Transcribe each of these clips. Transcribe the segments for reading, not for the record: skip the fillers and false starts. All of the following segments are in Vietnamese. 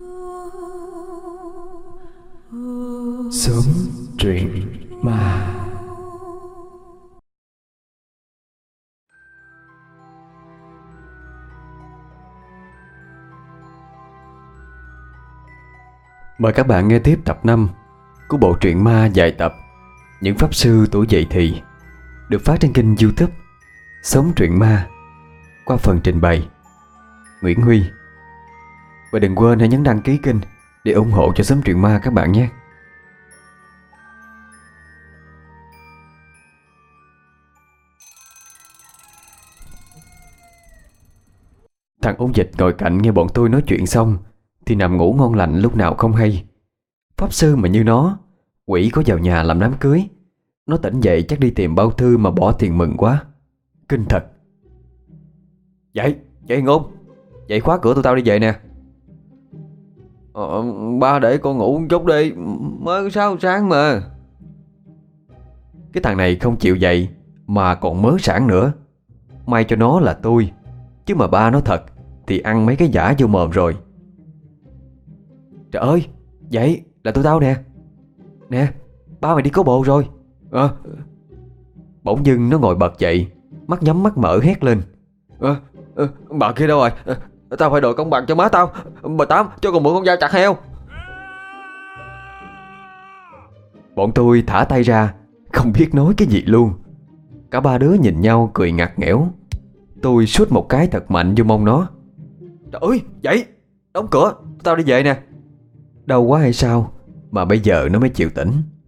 Sớm truyện ma. Mời các bạn nghe tiếp tập 5 của bộ truyện ma dài tập Những Pháp Sư Tuổi Dậy Thì, được phát trên kênh YouTube Sớm Truyện Ma, qua phần trình bày Nguyễn Huy. Và đừng quên hãy nhấn đăng ký kênh để ủng hộ cho Sớm Truyện Ma các bạn nhé. Thằng ôn dịch ngồi cạnh nghe bọn tôi nói chuyện xong thì nằm ngủ ngon lành lúc nào không hay. Pháp sư mà như nó, quỷ có vào nhà làm đám cưới, nó tỉnh dậy chắc đi tìm bao thư mà bỏ tiền mừng quá. Kinh thật. Dậy, dậy ngôn. Dậy khóa cửa tụi tao đi về nè. Ba để con ngủ một chút đi, mới 6 sáng mà. Cái thằng này không chịu dậy mà còn mớ sản nữa. May cho nó là tôi, chứ mà ba nó thật thì ăn mấy cái giả vô mồm rồi. Trời ơi, dậy, là tụi tao nè. Nè, ba mày đi có bồ rồi. Bỗng dưng nó ngồi bật dậy, mắt nhắm mắt mở hét lên. Bà kia đâu rồi? Tao phải đòi công bằng cho má tao. Bà Tám cho con mượn con dao chặt heo. Bọn tôi thả tay ra, không biết nói cái gì luôn. Cả ba đứa nhìn nhau cười ngặt nghẽo. Tôi sút một cái thật mạnh vô mông nó. Trời ơi, dậy, đóng cửa, tao đi về nè. Đau quá hay sao mà bây giờ nó mới chịu tỉnh.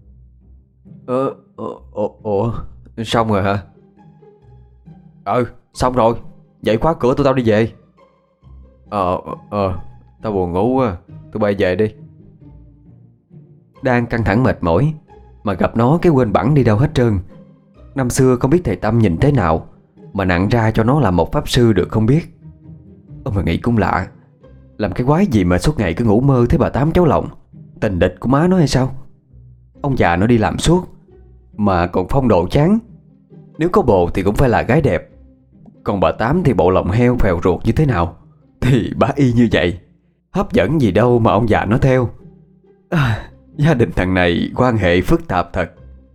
Ủa, xong rồi hả? Xong rồi, vậy khóa cửa tụi tao đi về. Tao buồn ngủ quá, tụi bay về đi. Đang căng thẳng mệt mỏi mà gặp nó cái quên bẵng đi đâu hết trơn. Năm xưa không biết thầy Tâm nhìn thế nào mà nặng ra cho nó làm một pháp sư được không biết. Mà nghĩ cũng lạ, làm cái quái gì mà suốt ngày cứ ngủ mơ thấy bà Tám cháu lòng, tình địch của má nó hay sao? Ông già nó đi làm suốt mà còn phong độ chán. Nếu có bồ thì cũng phải là gái đẹp, còn bà Tám thì bộ lòng heo phèo ruột như thế nào thì bà y như vậy. Hấp dẫn gì đâu mà ông già nó theo. Gia đình thằng này quan hệ phức tạp thật.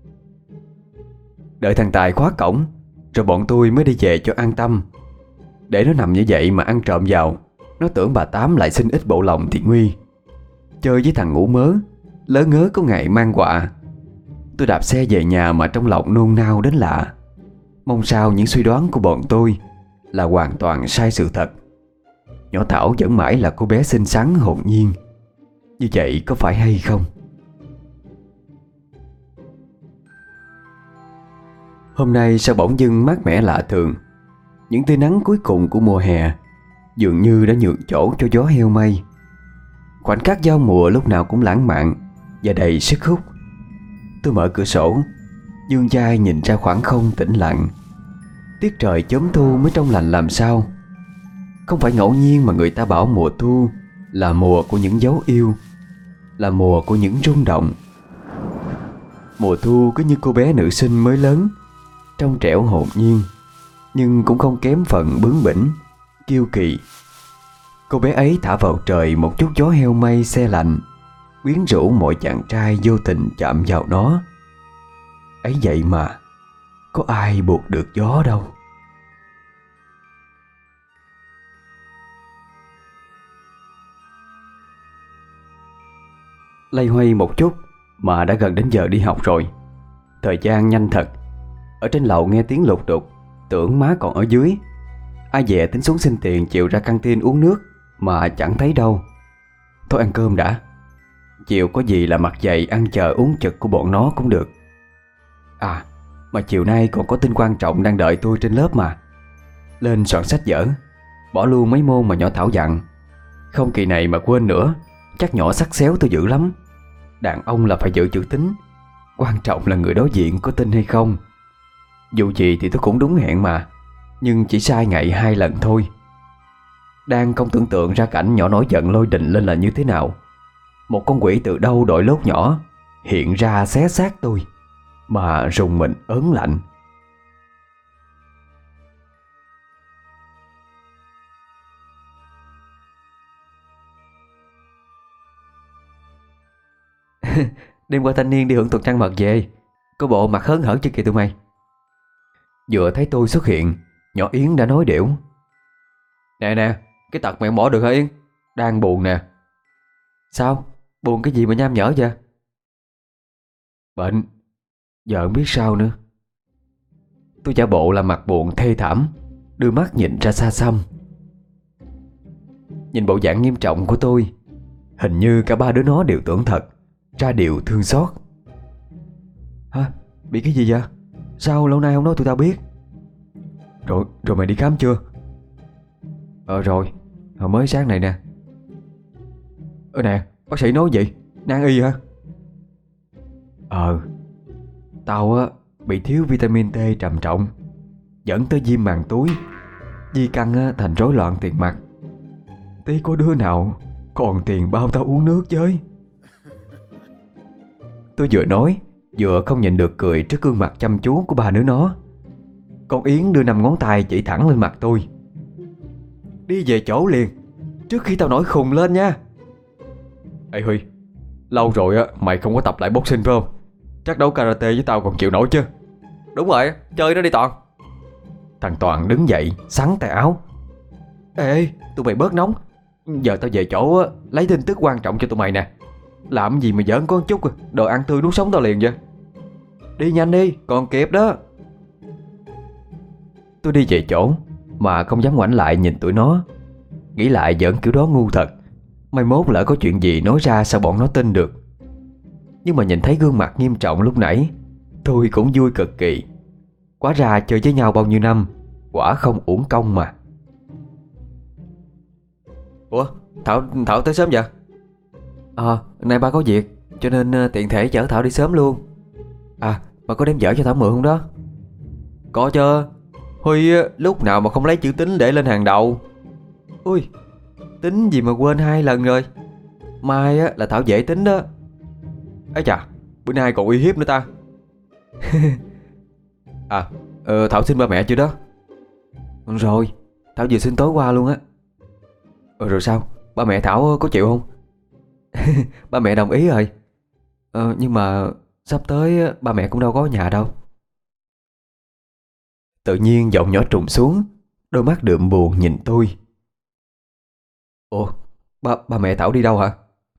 Đợi thằng Tài khóa cổng rồi bọn tôi mới đi về cho an tâm. Để nó nằm như vậy mà ăn trộm vào, nó tưởng bà Tám lại xin ít bộ lòng thì nguy. Chơi với thằng ngủ mớ, lỡ ngớ có ngày mang họa. Tôi đạp xe về nhà mà trong lòng nôn nao đến lạ. Mong sao những suy đoán của bọn tôi là hoàn toàn sai sự thật. Nhỏ Thảo vẫn mãi là cô bé xinh xắn hồn nhiên. Như vậy có phải hay không? Hôm nay sao bỗng dưng mát mẻ lạ thường. Những tia nắng cuối cùng của mùa hè dường như đã nhường chỗ cho gió heo mây. Khoảnh khắc giao mùa lúc nào cũng lãng mạn và đầy sức hút. Tôi mở cửa sổ, dương dai nhìn ra khoảng không tĩnh lặng. Tiết trời chớm thu mới trong lành làm sao. Không phải ngẫu nhiên mà người ta bảo mùa thu là mùa của những dấu yêu, là mùa của những rung động. Mùa thu cứ như cô bé nữ sinh mới lớn, trong trẻo hồn nhiên, nhưng cũng không kém phần bướng bỉnh, kiêu kỳ. Cô bé ấy thả vào trời một chút gió heo mây se lạnh, quyến rũ mọi chàng trai vô tình chạm vào nó. Ấy vậy mà có ai buộc được gió đâu. Loay hoay một chút mà đã gần đến giờ đi học rồi. Thời gian nhanh thật. Ở trên lầu nghe tiếng lục đục, tưởng má còn ở dưới. Ai dè tính xuống xin tiền chịu ra căng tin uống nước mà chẳng thấy đâu. Thôi ăn cơm đã, chiều có gì là mặt dày ăn chờ uống chực của bọn nó cũng được. Mà chiều nay còn có tin quan trọng đang đợi tôi trên lớp mà. Lên soạn sách vở, bỏ luôn mấy môn mà nhỏ Thảo dặn. Không kỳ này mà quên nữa, chắc nhỏ xắt xéo tôi dữ lắm. Đàn ông là phải giữ chữ tín, quan trọng là người đối diện có tin hay không. Dù gì thì tôi cũng đúng hẹn mà, nhưng chỉ sai ngày 2 lần thôi. Đang không tưởng tượng ra cảnh nhỏ nổi giận lôi đình lên là như thế nào. Một con quỷ từ đâu đội lốt nhỏ hiện ra xé xác tôi, mà rùng mình ớn lạnh. Đêm qua thanh niên đi hưởng tuần trăng mật về, có bộ mặt hớn hở chứ kìa tụi mày. Vừa thấy tôi xuất hiện, nhỏ Yến đã nói đểu: Nè nè, cái tật mày không bỏ được hả Yến? Đang buồn nè. Sao? Buồn cái gì mà nham nhở vậy? Bệnh. Giờ không biết sao nữa. Tôi giả bộ làm mặt buồn thê thảm, đưa mắt nhìn ra xa xăm. Nhìn bộ dạng nghiêm trọng của tôi, hình như cả ba đứa nó đều tưởng thật, ra điều thương xót. Hả? Bị cái gì vậy? Sao lâu nay không nói tụi tao biết? Rồi mày đi khám chưa? Rồi, hồi mới sáng này nè. Nè, bác sĩ nói gì? Nan y hả? Tao á bị thiếu vitamin T trầm trọng, dẫn tới viêm màng túi, di căn á, thành rối loạn tiền mặt. Tí có đứa nào còn tiền bao tao uống nước với. Tôi vừa nói vừa không nhịn được cười trước gương mặt chăm chú của ba đứa nó. Con Yến đưa 5 ngón tay chỉ thẳng lên mặt tôi: Đi về chỗ liền, trước khi tao nổi khùng lên nha. Ê Huy, lâu rồi á mày không có tập lại boxing phải không? Chắc đấu karate với tao còn chịu nổi chứ. Đúng rồi, chơi nó đi Toàn. Thằng Toàn đứng dậy xắn tay áo: Ê, tụi mày bớt nóng. Giờ tao về chỗ á, lấy tin tức quan trọng cho tụi mày nè. Làm gì mà giỡn có một chút, đồ ăn tươi nuốt sống tao liền vậy. Đi nhanh đi, còn kịp đó. Tôi đi về chỗ mà không dám ngoảnh lại nhìn tụi nó. Nghĩ lại giỡn kiểu đó ngu thật. Mai mốt lỡ có chuyện gì nói ra sao bọn nó tin được. Nhưng mà nhìn thấy gương mặt nghiêm trọng lúc nãy, tôi cũng vui cực kỳ. Quá ra chơi với nhau bao nhiêu năm, quả không uổng công mà. Ủa, Thảo tới sớm vậy? Nay ba có việc, cho nên tiện thể chở Thảo đi sớm luôn. Bà có đem vở cho Thảo mượn không đó? Có chứ. Huy lúc nào mà không lấy chữ tính để lên hàng đầu. Ui, tính gì mà quên 2 lần rồi. Mai á, là Thảo dễ tính đó. Ấy chà, bữa nay còn uy hiếp nữa ta. Thảo xin ba mẹ chưa đó? Rồi, Thảo vừa xin tối qua luôn á. Rồi sao, ba mẹ Thảo có chịu không? Ba mẹ đồng ý rồi. Nhưng mà sắp tới á, ba mẹ cũng đâu có ở nhà đâu. Tự nhiên giọng nhỏ trùng xuống, đôi mắt đượm buồn nhìn tôi. Ủa, ba mẹ Thảo đi đâu hả?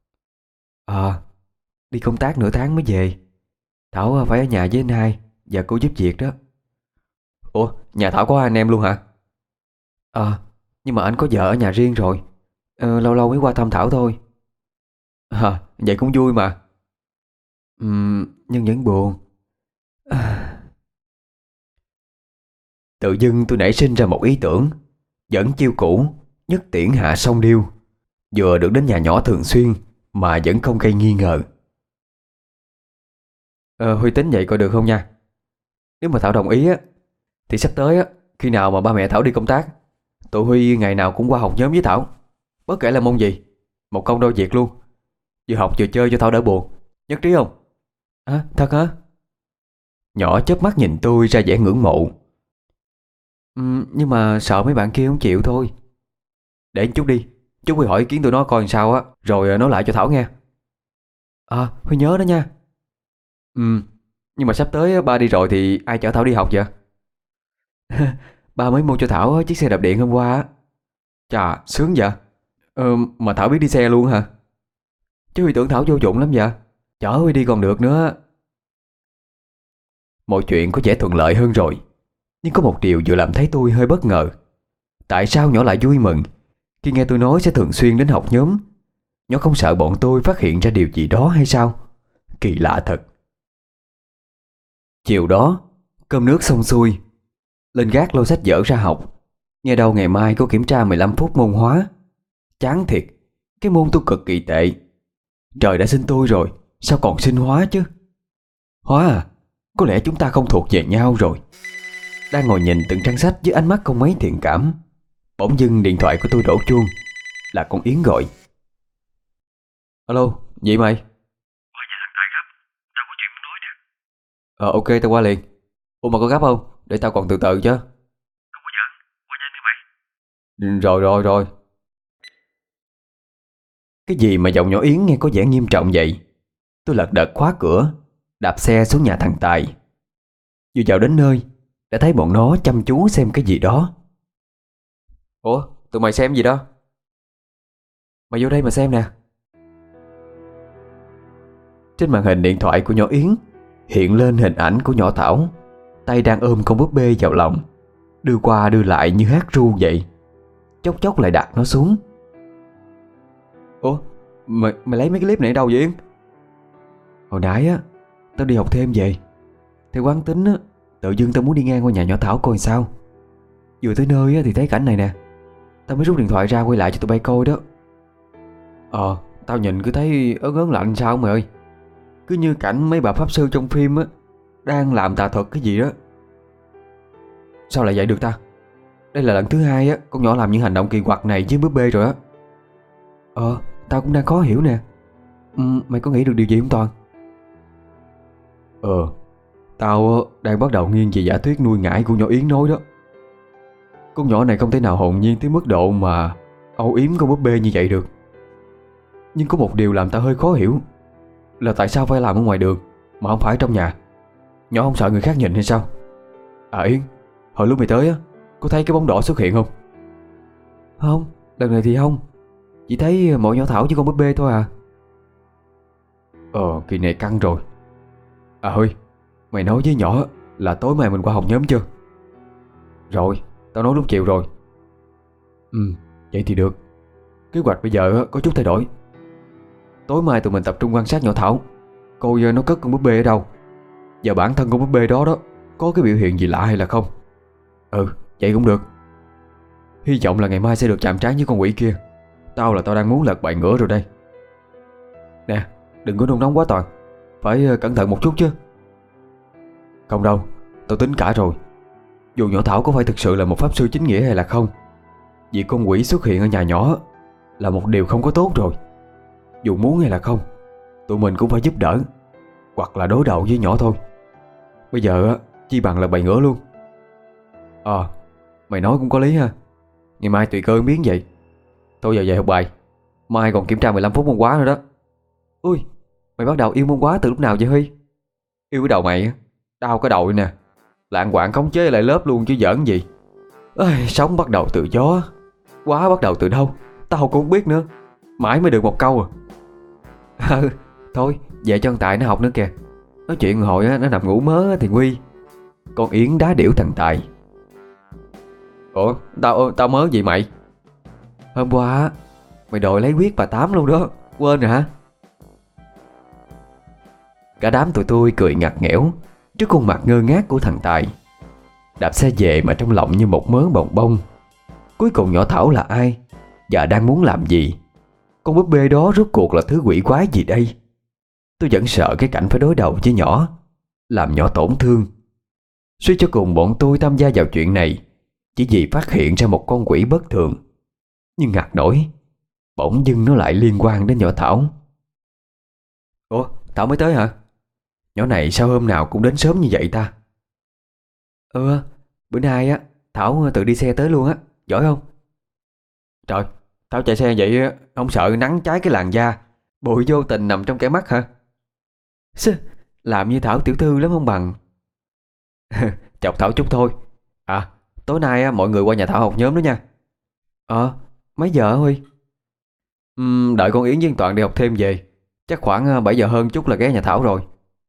Đi công tác nửa tháng mới về. Thảo phải ở nhà với anh hai và cô giúp việc đó. Ủa, nhà Thảo có anh em luôn hả? Nhưng mà anh có vợ ở nhà riêng rồi. Lâu lâu mới qua thăm Thảo thôi. Vậy cũng vui mà. Nhưng vẫn buồn. Tự dưng tôi nảy sinh ra một ý tưởng, dẫn chiêu cũ nhất tiễn hạ song điêu, vừa được đến nhà nhỏ thường xuyên mà vẫn không gây nghi ngờ. Huy tính vậy coi được không nha? Nếu mà Thảo đồng ý á, thì sắp tới á, khi nào mà ba mẹ Thảo đi công tác, tụi Huy ngày nào cũng qua học nhóm với Thảo. Bất kể là môn gì, một công đôi việc luôn. Vừa học vừa chơi cho Thảo đỡ buồn. Nhất trí không? Thật hả? Nhỏ chớp mắt nhìn tôi ra vẻ ngưỡng mộ. Nhưng mà sợ mấy bạn kia không chịu thôi. Để một chút đi, chút Huy hỏi ý kiến tụi nó coi làm sao á, rồi nói lại cho Thảo nghe. Huy nhớ đó nha. Nhưng mà sắp tới ba đi rồi thì ai chở Thảo đi học vậy? Ba mới mua cho Thảo chiếc xe đạp điện hôm qua á. Chà, sướng vậy. Mà Thảo biết đi xe luôn hả? Chứ Huy tưởng Thảo vô dụng lắm vậy. Chở Huy đi còn được nữa. Mọi chuyện có vẻ thuận lợi hơn rồi. Nhưng có một điều vừa làm thấy tôi hơi bất ngờ. Tại sao nhỏ lại vui mừng khi nghe tôi nói sẽ thường xuyên đến học nhóm? Nhỏ không sợ bọn tôi phát hiện ra điều gì đó hay sao? Kỳ lạ thật. Chiều đó, cơm nước xong xuôi, lên gác lôi sách vở ra học. Nghe đâu ngày mai có kiểm tra 15 phút môn hóa. Chán thiệt, cái môn tôi cực kỳ tệ. Trời đã sinh tôi rồi, sao còn sinh hóa chứ? Hóa à, có lẽ chúng ta không thuộc về nhau rồi. Đang ngồi nhìn từng trang sách với ánh mắt không mấy thiện cảm, bỗng dưng điện thoại của tôi đổ chuông. Là con Yến gọi. Alo, vậy mày? Dạ thằng Tài gấp, tao có chuyện muốn nói nè. Ok, tao qua liền. Ủa mà có gấp không? Để tao còn từ từ chứ. Không có giỡn, qua nhanh đi mày. Rồi. Cái gì mà giọng nhỏ Yến nghe có vẻ nghiêm trọng vậy? Tôi lật đật khóa cửa, đạp xe xuống nhà thằng Tài. Vừa vào đến nơi đã thấy bọn nó chăm chú xem cái gì đó. Ủa, tụi mày xem gì đó? Mày vô đây mà xem nè. Trên màn hình điện thoại của nhỏ Yến hiện lên hình ảnh của nhỏ Thảo, tay đang ôm con búp bê vào lòng, đưa qua đưa lại như hát ru vậy. Chốc chốc lại đặt nó xuống. Ủa, mày lấy mấy cái clip này ở đâu vậy Yến? Hồi nãy á, tao đi học thêm về. Theo quán tính á, tự dưng tao muốn đi ngang qua nhà nhỏ Thảo coi sao. Vừa tới nơi á, thì thấy cảnh này nè. Tao mới rút điện thoại ra quay lại cho tụi bay coi đó. Tao nhìn cứ thấy ớn ớn lạnh sao mày ơi. Cứ như cảnh mấy bà pháp sư trong phim á, đang làm tà thuật cái gì đó. Sao lại vậy được ta? Đây là lần thứ hai á con nhỏ làm những hành động kỳ quặc này với búp bê rồi á. Tao cũng đang khó hiểu nè. Mày có nghĩ được điều gì không Toàn? Tao đang bắt đầu nghiêng về giả thuyết nuôi ngải của nhỏ Yến nói đó. Con nhỏ này không thể nào hồn nhiên tới mức độ mà âu yếm con búp bê như vậy được. Nhưng có một điều làm tao hơi khó hiểu, là tại sao phải làm ở ngoài đường mà không phải trong nhà. Nhỏ không sợ người khác nhìn hay sao? À Yến, hồi lúc mày tới á, có thấy cái bóng đỏ xuất hiện không? Không, lần này thì không. Chỉ thấy mỗi nhỏ Thảo với con búp bê thôi à. Kỳ này căng rồi. À Huy, mày nói với nhỏ là tối mai mình qua học nhóm chưa? Rồi, tao nói lúc chiều rồi. Vậy thì được. Kế hoạch bây giờ có chút thay đổi. Tối mai tụi mình tập trung quan sát nhỏ Thảo, coi nó cất con búp bê ở đâu, và bản thân con búp bê đó có cái biểu hiện gì lạ hay là không. Vậy cũng được. Hy vọng là ngày mai sẽ được chạm trán với con quỷ kia. Tao đang muốn lật bài ngửa rồi đây. Nè, đừng có nôn nóng quá Toàn, phải cẩn thận một chút chứ. Không đâu, tao tính cả rồi. Dù nhỏ Thảo có phải thực sự là một pháp sư chính nghĩa hay là không, việc con quỷ xuất hiện ở nhà nhỏ là một điều không có tốt rồi. Dù muốn hay là không, tụi mình cũng phải giúp đỡ, hoặc là đối đầu với nhỏ thôi. Bây giờ chi bằng là bày ngửa luôn. Mày nói cũng có lý ha. Ngày mai tùy cơ biến vậy. Thôi giờ về học bài. Mai còn kiểm tra 15 phút môn hóa nữa đó. Ui, mày bắt đầu yêu môn hóa từ lúc nào vậy Huy? Yêu cái đầu mày á. Đau cái đầu nè. Lạng quạng khống chế lại lớp luôn chứ giỡn gì. Sống bắt đầu từ gió, hóa bắt đầu từ đâu tao cũng không biết nữa. Mãi mới được một câu à. Thôi về cho thằng Tài nó học nữa kìa. Nói chuyện hồi nó nằm ngủ mớ thì nguy. Con Yến đá điểu thằng Tài. Ủa tao mớ gì mày? Hôm qua mày đòi lấy huyết bà Tám luôn đó. Quên rồi hả? Cả đám tụi tôi cười ngặt nghẽo trước khuôn mặt ngơ ngác của thằng Tài. Đạp xe về mà trong lòng như một mớ bồng bông. Cuối cùng nhỏ Thảo là ai, và đang muốn làm gì? Con búp bê đó rốt cuộc là thứ quỷ quái gì đây? Tôi vẫn sợ cái cảnh phải đối đầu với nhỏ, làm nhỏ tổn thương. Suy cho cùng bọn tôi tham gia vào chuyện này chỉ vì phát hiện ra một con quỷ bất thường. Nhưng ngặt nổi, bỗng dưng nó lại liên quan đến nhỏ Thảo. Ủa, Thảo mới tới hả? Nhỏ này sao hôm nào cũng đến sớm như vậy ta? Bữa nay á Thảo tự đi xe tới luôn á. Giỏi không? Trời, Thảo chạy xe vậy á, không sợ nắng cháy cái làn da, bụi vô tình nằm trong kẽ mắt hả? Làm như Thảo tiểu thư lắm không bằng. Chọc Thảo chút thôi. Tối nay á, mọi người qua nhà Thảo học nhóm đó nha. Mấy giờ hả Huy? Đợi con Yến với Toàn đi học thêm về, chắc khoảng 7 giờ hơn chút là ghé nhà Thảo rồi.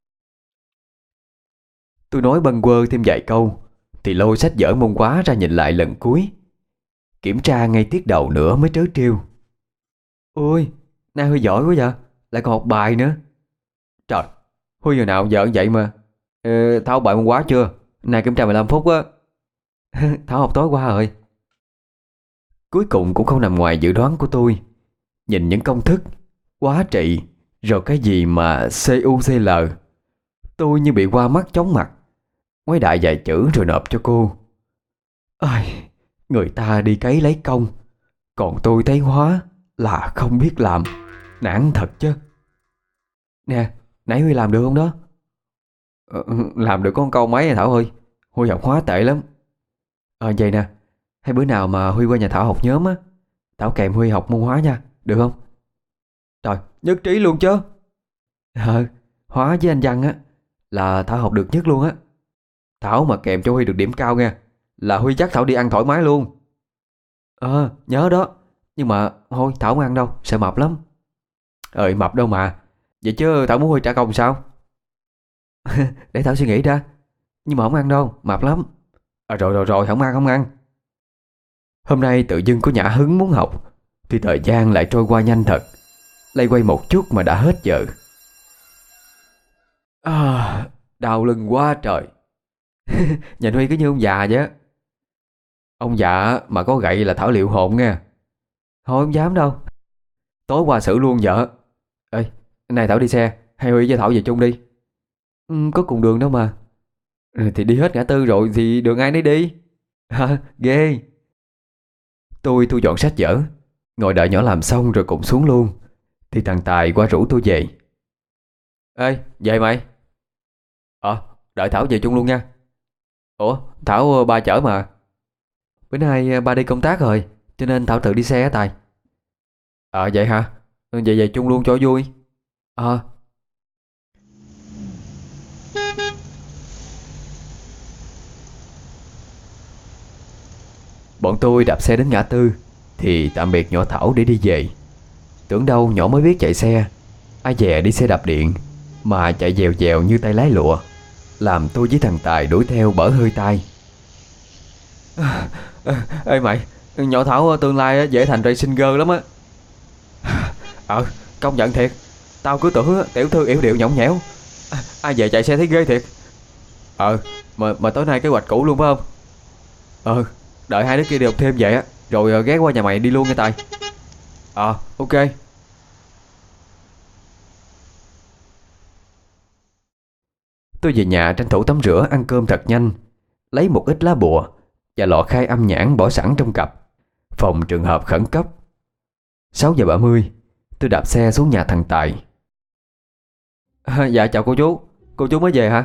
Tôi nói bâng quơ thêm vài câu thì lôi sách vở môn hóa ra nhìn lại lần cuối. Kiểm tra ngay tiết đầu nữa mới trớ trêu. Ôi, nay Huy giỏi quá vậy, lại còn học bài nữa. Trời, Huy giờ nào giờ vậy mà. Thảo bài môn hóa chưa? Nay kiểm tra 15 phút á. Thảo học tối qua rồi. Cuối cùng cũng không nằm ngoài dự đoán của tôi. Nhìn những công thức, hóa trị, rồi cái gì mà CUCL, tôi như bị qua mắt chóng mặt. Ngoái đại vài chữ rồi nộp cho cô. Người ta đi cấy lấy công, còn tôi thấy hóa là không biết làm. Nản thật chứ. Nè, nãy Huy làm được không đó? Làm được có một câu mấy à Thảo ơi. Huy học hóa tệ lắm. Vậy nè, hay bữa nào mà Huy qua nhà Thảo học nhóm á, Thảo kèm Huy học môn hóa nha, được không? Trời, nhất trí luôn chứ. Hóa với anh Văn á là Thảo học được nhất luôn á. Thảo mà kèm cho Huy được điểm cao nha, là Huy chắc Thảo đi ăn thoải mái luôn. Nhớ đó. Nhưng mà thôi Thảo không ăn đâu, sợ mập lắm. Mập đâu mà. Vậy chứ Thảo muốn Huy trả công sao? Để Thảo suy nghĩ ra. Nhưng mà không ăn đâu, mập lắm. Rồi, không ăn, không ăn. Hôm nay tự dưng có nhã hứng muốn học, thì thời gian lại trôi qua nhanh thật. Lay quay một chút mà đã hết giờ. Đau lưng quá trời. Nhìn Huy cứ như ông già vậy á. Ông già mà có gậy là Thảo liệu hồn nha. Thôi không dám đâu. Tối qua xử luôn vợ. Ê, này Thảo đi xe hay Huy với Thảo về chung đi? Có cùng đường đâu mà. Thì đi hết ngã tư rồi thì đường ai nấy đi. Ghê. Tôi thu dọn sách vở, ngồi đợi nhỏ làm xong rồi cũng xuống luôn. Thì thằng Tài qua rủ tôi về. Ê, về mày. Đợi Thảo về chung luôn nha. Ủa, Thảo ba chở mà. Bữa nay ba đi công tác rồi, cho nên Thảo tự đi xe á Tài. Vậy hả? Vậy về chung luôn cho vui. Ờ. Bọn tôi đạp xe đến ngã tư thì tạm biệt nhỏ Thảo để đi về. Tưởng đâu nhỏ mới biết chạy xe, ai dè đi xe đạp điện mà chạy dèo dèo như tay lái lụa, làm tôi với thằng Tài đuổi theo bở hơi tai. Ê mày, nhỏ Thảo tương lai dễ thành racing girl lắm á. Công nhận thiệt. Tao cứ tưởng tiểu thư yểu điệu nhõng nhẽo, ai về chạy xe thấy ghê thiệt. Mà tối nay kế hoạch cũ luôn phải không? Đợi hai đứa kia đi học thêm vậy á, rồi ghé qua nhà mày đi luôn nghe Tài. Ok. Tôi về nhà tranh thủ tắm rửa ăn cơm thật nhanh, lấy một ít lá bùa và lọ khai âm nhãn bỏ sẵn trong cặp, phòng trường hợp khẩn cấp. 6:30 tôi đạp xe xuống nhà thằng Tài. Dạ chào cô chú. Cô chú mới về hả?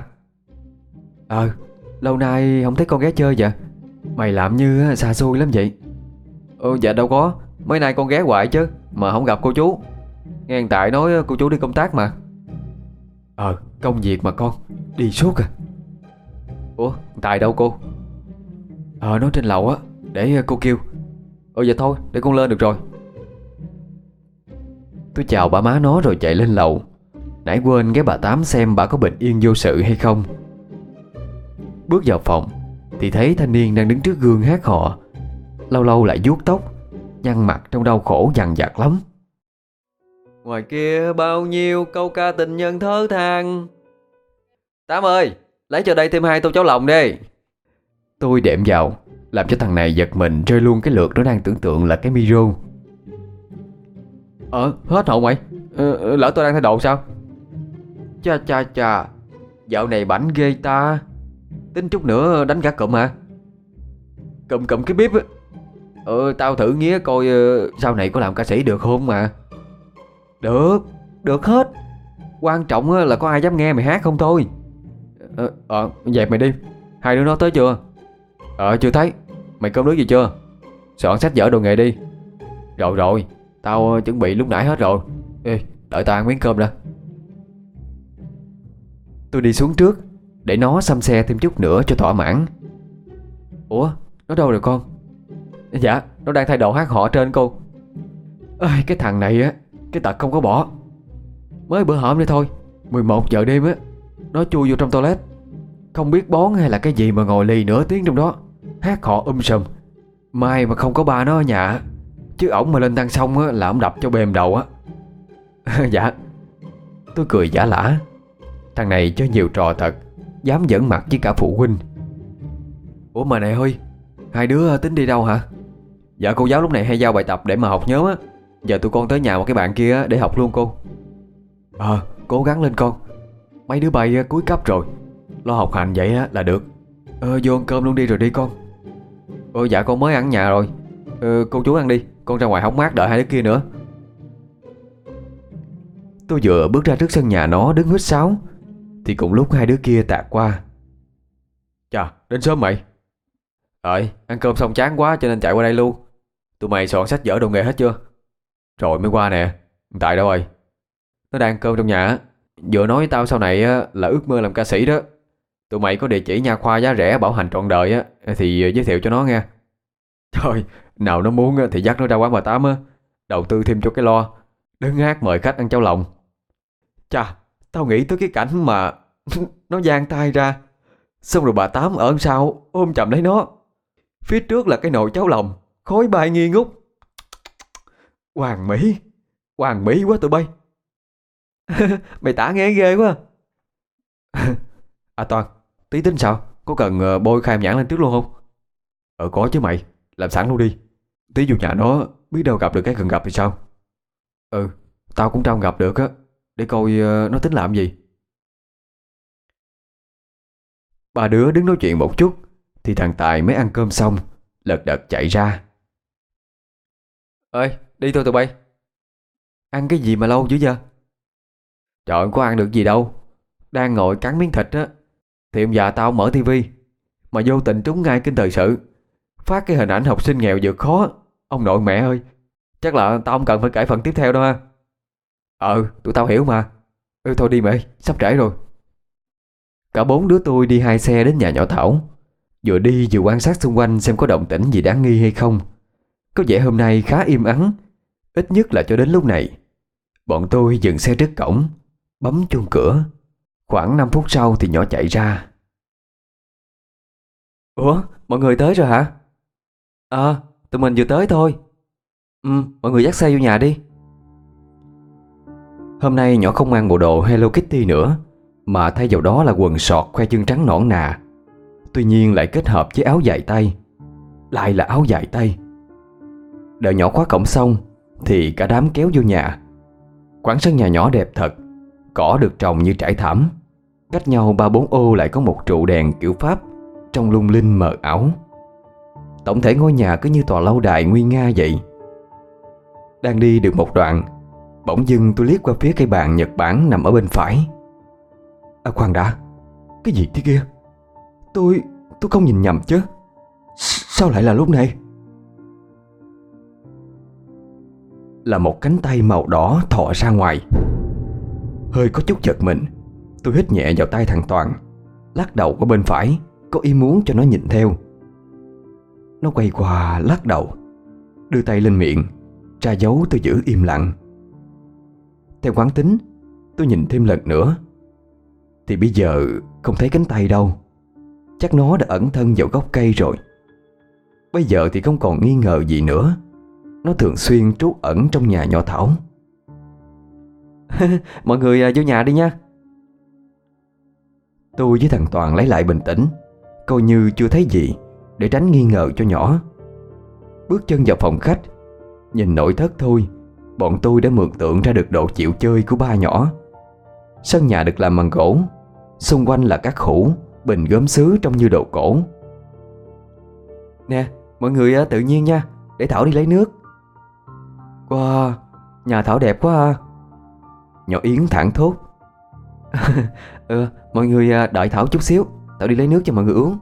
Lâu nay không thấy con ghé chơi vậy. Mày làm như xa xôi lắm vậy. Dạ đâu có, mấy nay con ghé hoài chứ mà không gặp cô chú. Nghe thằng Tài nói cô chú đi công tác mà. Công việc mà con, đi suốt à. Ủa Tài đâu cô? Nó trên lầu á, để cô kêu. Dạ thôi để con lên được rồi. Tôi chào bà má nó rồi chạy lên lầu. Nãy quên ghé bà Tám xem bà có bình yên vô sự hay không. Bước vào phòng thì thấy thanh niên đang đứng trước gương hát họ, lâu lâu lại vuốt tóc, nhăn mặt trong đau khổ dằn vặt lắm. Ngoài kia bao nhiêu câu ca tình nhân thở than. Tám ơi, lấy cho đây thêm 2 tô cháo lòng đi. Tôi đệm vào, làm cho thằng này giật mình rơi luôn cái lượt nó đang tưởng tượng là cái micro. Hết hồn mày. Lỡ tôi đang thay đồ sao? Chà, dạo này bảnh ghê ta. Tính chút nữa đánh cả cụm hả? Cụm cái bếp á. Tao thử nghía coi sau này có làm ca sĩ được không mà. Được hết. Quan trọng là có ai dám nghe mày hát không thôi. Dẹp mày đi. Hai đứa nó tới chưa? Chưa thấy. Mày cơm nước gì chưa? Soạn sách vở đồ nghề đi. Rồi, tao chuẩn bị lúc nãy hết rồi. Ê, đợi tao ăn miếng cơm đã. Tôi đi xuống trước để nó xăm xe thêm chút nữa cho thỏa mãn. Ủa, nó đâu rồi con? Dạ, nó đang thay đồ hát họ trên cô. Cái thằng này á, cái tật không có bỏ. Mới bữa hổm đây thôi, 11 giờ đêm á, nó chui vô trong toilet, không biết bón hay là cái gì mà ngồi lì nửa tiếng trong đó, hát họ sùm. May mà không có ba nó ở nhà, chứ ổng mà lên thang xong á là ổng đập cho bềm đầu á. Dạ. Tôi cười giả lả. Thằng này chơi nhiều trò thật, dám giỡn mặt với cả phụ huynh. Ủa mà này Huy, hai đứa tính đi đâu hả? Dạ cô giáo lúc này hay giao bài tập để mà học nhóm á. Giờ tụi con tới nhà một cái bạn kia để học luôn cô. Cố gắng lên con. Mấy đứa bay cuối cấp rồi, lo học hành vậy á là được. Vô ăn cơm luôn đi rồi đi con. Dạ con mới ăn nhà rồi. Cô chú ăn đi, con ra ngoài hóng mát đợi hai đứa kia nữa. Tôi vừa bước ra trước sân nhà nó đứng huýt sáo thì cùng lúc hai đứa kia tạt qua. Chà, đến sớm mày. Ăn cơm xong chán quá cho nên chạy qua đây luôn. Tụi mày soạn sách vở đồ nghề hết chưa? Rồi mới qua nè. Tại đâu rồi? Nó đang ăn cơm trong nhà á. Vừa nói với tao sau này á, là ước mơ làm ca sĩ đó. Tụi mày có địa chỉ nha khoa giá rẻ bảo hành trọn đời á thì giới thiệu cho nó nghe. Trời, nào nó muốn á, thì dắt nó ra quán bà Tám á, đầu tư thêm cho cái lo, đứng hát mời khách ăn cháo lòng. Chà, tao nghĩ tới cái cảnh mà nó giang tay ra, xong rồi bà Tám ở sau ôm chầm lấy nó. Phía trước là cái nồi cháo lòng, khói bay nghi ngút. Hoàn mỹ, hoàn mỹ quá tụi bay. Mày tả nghe ghê quá. À Toàn, tí tính sao? Có cần bôi khai nhãn lên trước luôn không? Có chứ mày, làm sẵn luôn đi. Tí vô nhà nó, biết đâu gặp được cái cần gặp thì sao? Tao cũng trông gặp được á, để coi nó tính làm gì. Ba đứa đứng nói chuyện một chút thì thằng Tài mới ăn cơm xong, lật đật chạy ra. Ơi, đi thôi tụi bay. Ăn cái gì mà lâu dữ vậy? Trời ơi, có ăn được gì đâu. Đang ngồi cắn miếng thịt á, thì ông già tao mở tivi mà vô tình trúng ngay kênh thời sự, phát cái hình ảnh học sinh nghèo vượt khó. Ông nội mẹ ơi, chắc là tao không cần phải kể phần tiếp theo đâu ha. Tụi tao hiểu mà. Thôi đi mày, sắp trễ rồi. Cả bốn đứa tôi đi hai xe đến nhà nhỏ Thảo. Vừa đi vừa quan sát xung quanh xem có động tĩnh gì đáng nghi hay không. Có vẻ hôm nay khá im ắng, ít nhất là cho đến lúc này. Bọn tôi dừng xe trước cổng, bấm chuông cửa. Khoảng 5 phút sau thì nhỏ chạy ra. Ủa, mọi người tới rồi hả? Tụi mình vừa tới thôi. Mọi người dắt xe vô nhà đi. Hôm nay nhỏ không mang bộ đồ Hello Kitty nữa, mà thay vào đó là quần sọt khoe chân trắng nõn nà. Tuy nhiên lại kết hợp với áo dài tay. Lại là áo dài tay. Đợi nhỏ khóa cổng xong thì cả đám kéo vô nhà. Quán sân nhà nhỏ đẹp thật, cỏ được trồng như trải thảm. Cách nhau 3-4 ô lại có một trụ đèn kiểu Pháp, trông lung linh mờ ảo. Tổng thể ngôi nhà cứ như tòa lâu đài nguy nga vậy. Đang đi được một đoạn, bỗng dưng tôi liếc qua phía cây bàn Nhật Bản nằm ở bên phải. Khoan đã, cái gì thế kia? Tôi không nhìn nhầm chứ? Sao lại là lúc này? Là một cánh tay màu đỏ thò ra ngoài. Hơi có chút giật mình, tôi hít nhẹ vào tay thằng Toàn, lắc đầu qua bên phải, có ý muốn cho nó nhìn theo. Nó quay qua lắc đầu, đưa tay lên miệng, ra dấu tôi giữ im lặng. Theo quán tính, tôi nhìn thêm lần nữa thì bây giờ không thấy cánh tay đâu. Chắc nó đã ẩn thân vào gốc cây rồi. Bây giờ thì không còn nghi ngờ gì nữa. Nó thường xuyên trú ẩn trong nhà nhỏ Thảo. Mọi người vô nhà đi nha. Tôi với thằng Toàn lấy lại bình tĩnh, coi như chưa thấy gì, để tránh nghi ngờ cho nhỏ. Bước chân vào phòng khách, nhìn nội thất thôi, bọn tôi đã mường tượng ra được độ chịu chơi của ba nhỏ. Sân nhà được làm bằng gỗ, xung quanh là các hũ, bình gốm sứ trông như đồ cổ. Nè, mọi người tự nhiên nha, để Thảo đi lấy nước. Wow, nhà Thảo đẹp quá ha. Nhỏ Yến thảng thốt. Mọi người đợi Thảo chút xíu, Thảo đi lấy nước cho mọi người uống.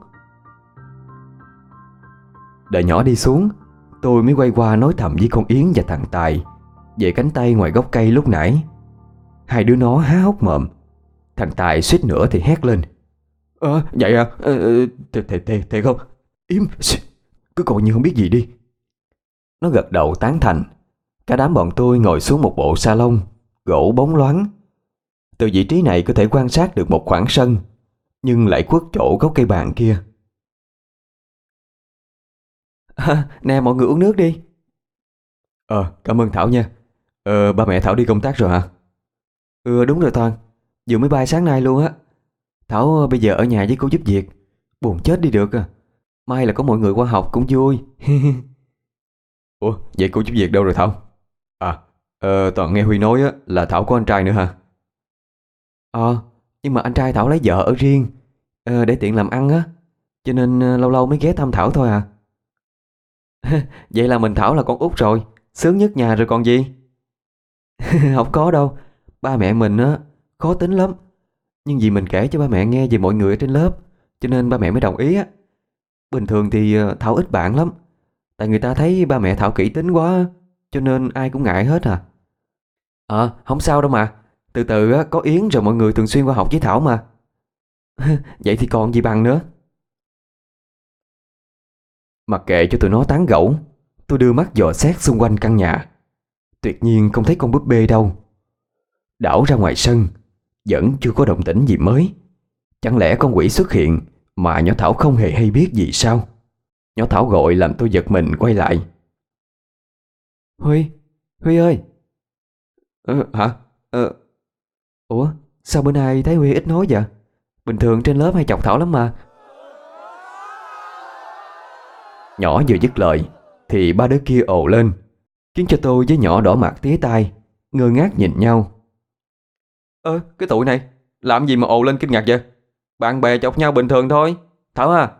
Đợi nhỏ đi xuống, tôi mới quay qua nói thầm với con Yến và thằng Tài về cánh tay ngoài gốc cây lúc nãy. Hai đứa nó há hốc mồm. Thằng Tài suýt nữa thì hét lên. Vậy à? Thiệt không? Im, cứ coi như không biết gì đi. Nó gật đầu tán thành. Cả đám bọn tôi ngồi xuống một bộ salon gỗ bóng loáng. Từ vị trí này có thể quan sát được một khoảng sân, nhưng lại khuất chỗ gốc cây bàn kia. Nè, mọi người uống nước đi. Cảm ơn Thảo nha. Ba mẹ Thảo đi công tác rồi hả? Đúng rồi Toàn, vừa mới bay sáng nay luôn á. Thảo bây giờ ở nhà với cô giúp việc, buồn chết đi được à. Mai là có mọi người qua học cũng vui. Ủa, vậy cô giúp việc đâu rồi Thảo? Toàn nghe Huy nói á, là Thảo có anh trai nữa hả? Nhưng mà anh trai Thảo lấy vợ ở riêng, để tiện làm ăn á, cho nên lâu lâu mới ghé thăm Thảo thôi à. Vậy là mình Thảo là con út rồi, sướng nhất nhà rồi còn gì. Không có đâu, ba mẹ mình á khó tính lắm. Nhưng vì mình kể cho ba mẹ nghe về mọi người ở trên lớp, cho nên ba mẹ mới đồng ý á. Bình thường thì Thảo ít bạn lắm, tại người ta thấy ba mẹ Thảo kỹ tính quá, cho nên ai cũng ngại hết à. Không sao đâu mà, Từ từ á, có Yến rồi mọi người thường xuyên qua học với Thảo mà. Vậy thì còn gì bằng nữa. Mặc kệ cho tụi nó tán gẫu, tôi đưa mắt dò xét xung quanh căn nhà. Tuyệt nhiên không thấy con búp bê đâu. Đảo ra ngoài sân, vẫn chưa có động tĩnh gì mới. Chẳng lẽ con quỷ xuất hiện mà nhỏ Thảo không hề hay biết gì sao? Nhỏ Thảo gọi làm tôi giật mình quay lại. Huy, Huy ơi. Hả? Ủa, sao bữa nay thấy Huy ít nói vậy? Bình thường trên lớp hay chọc Thảo lắm mà. Nhỏ vừa dứt lời thì ba đứa kia ồ lên, khiến cho tôi với nhỏ đỏ mặt tía tai, ngơ ngác nhìn nhau. Cái tụi này làm gì mà ồ lên kinh ngạc vậy? Bạn bè chọc nhau bình thường thôi. Thảo à?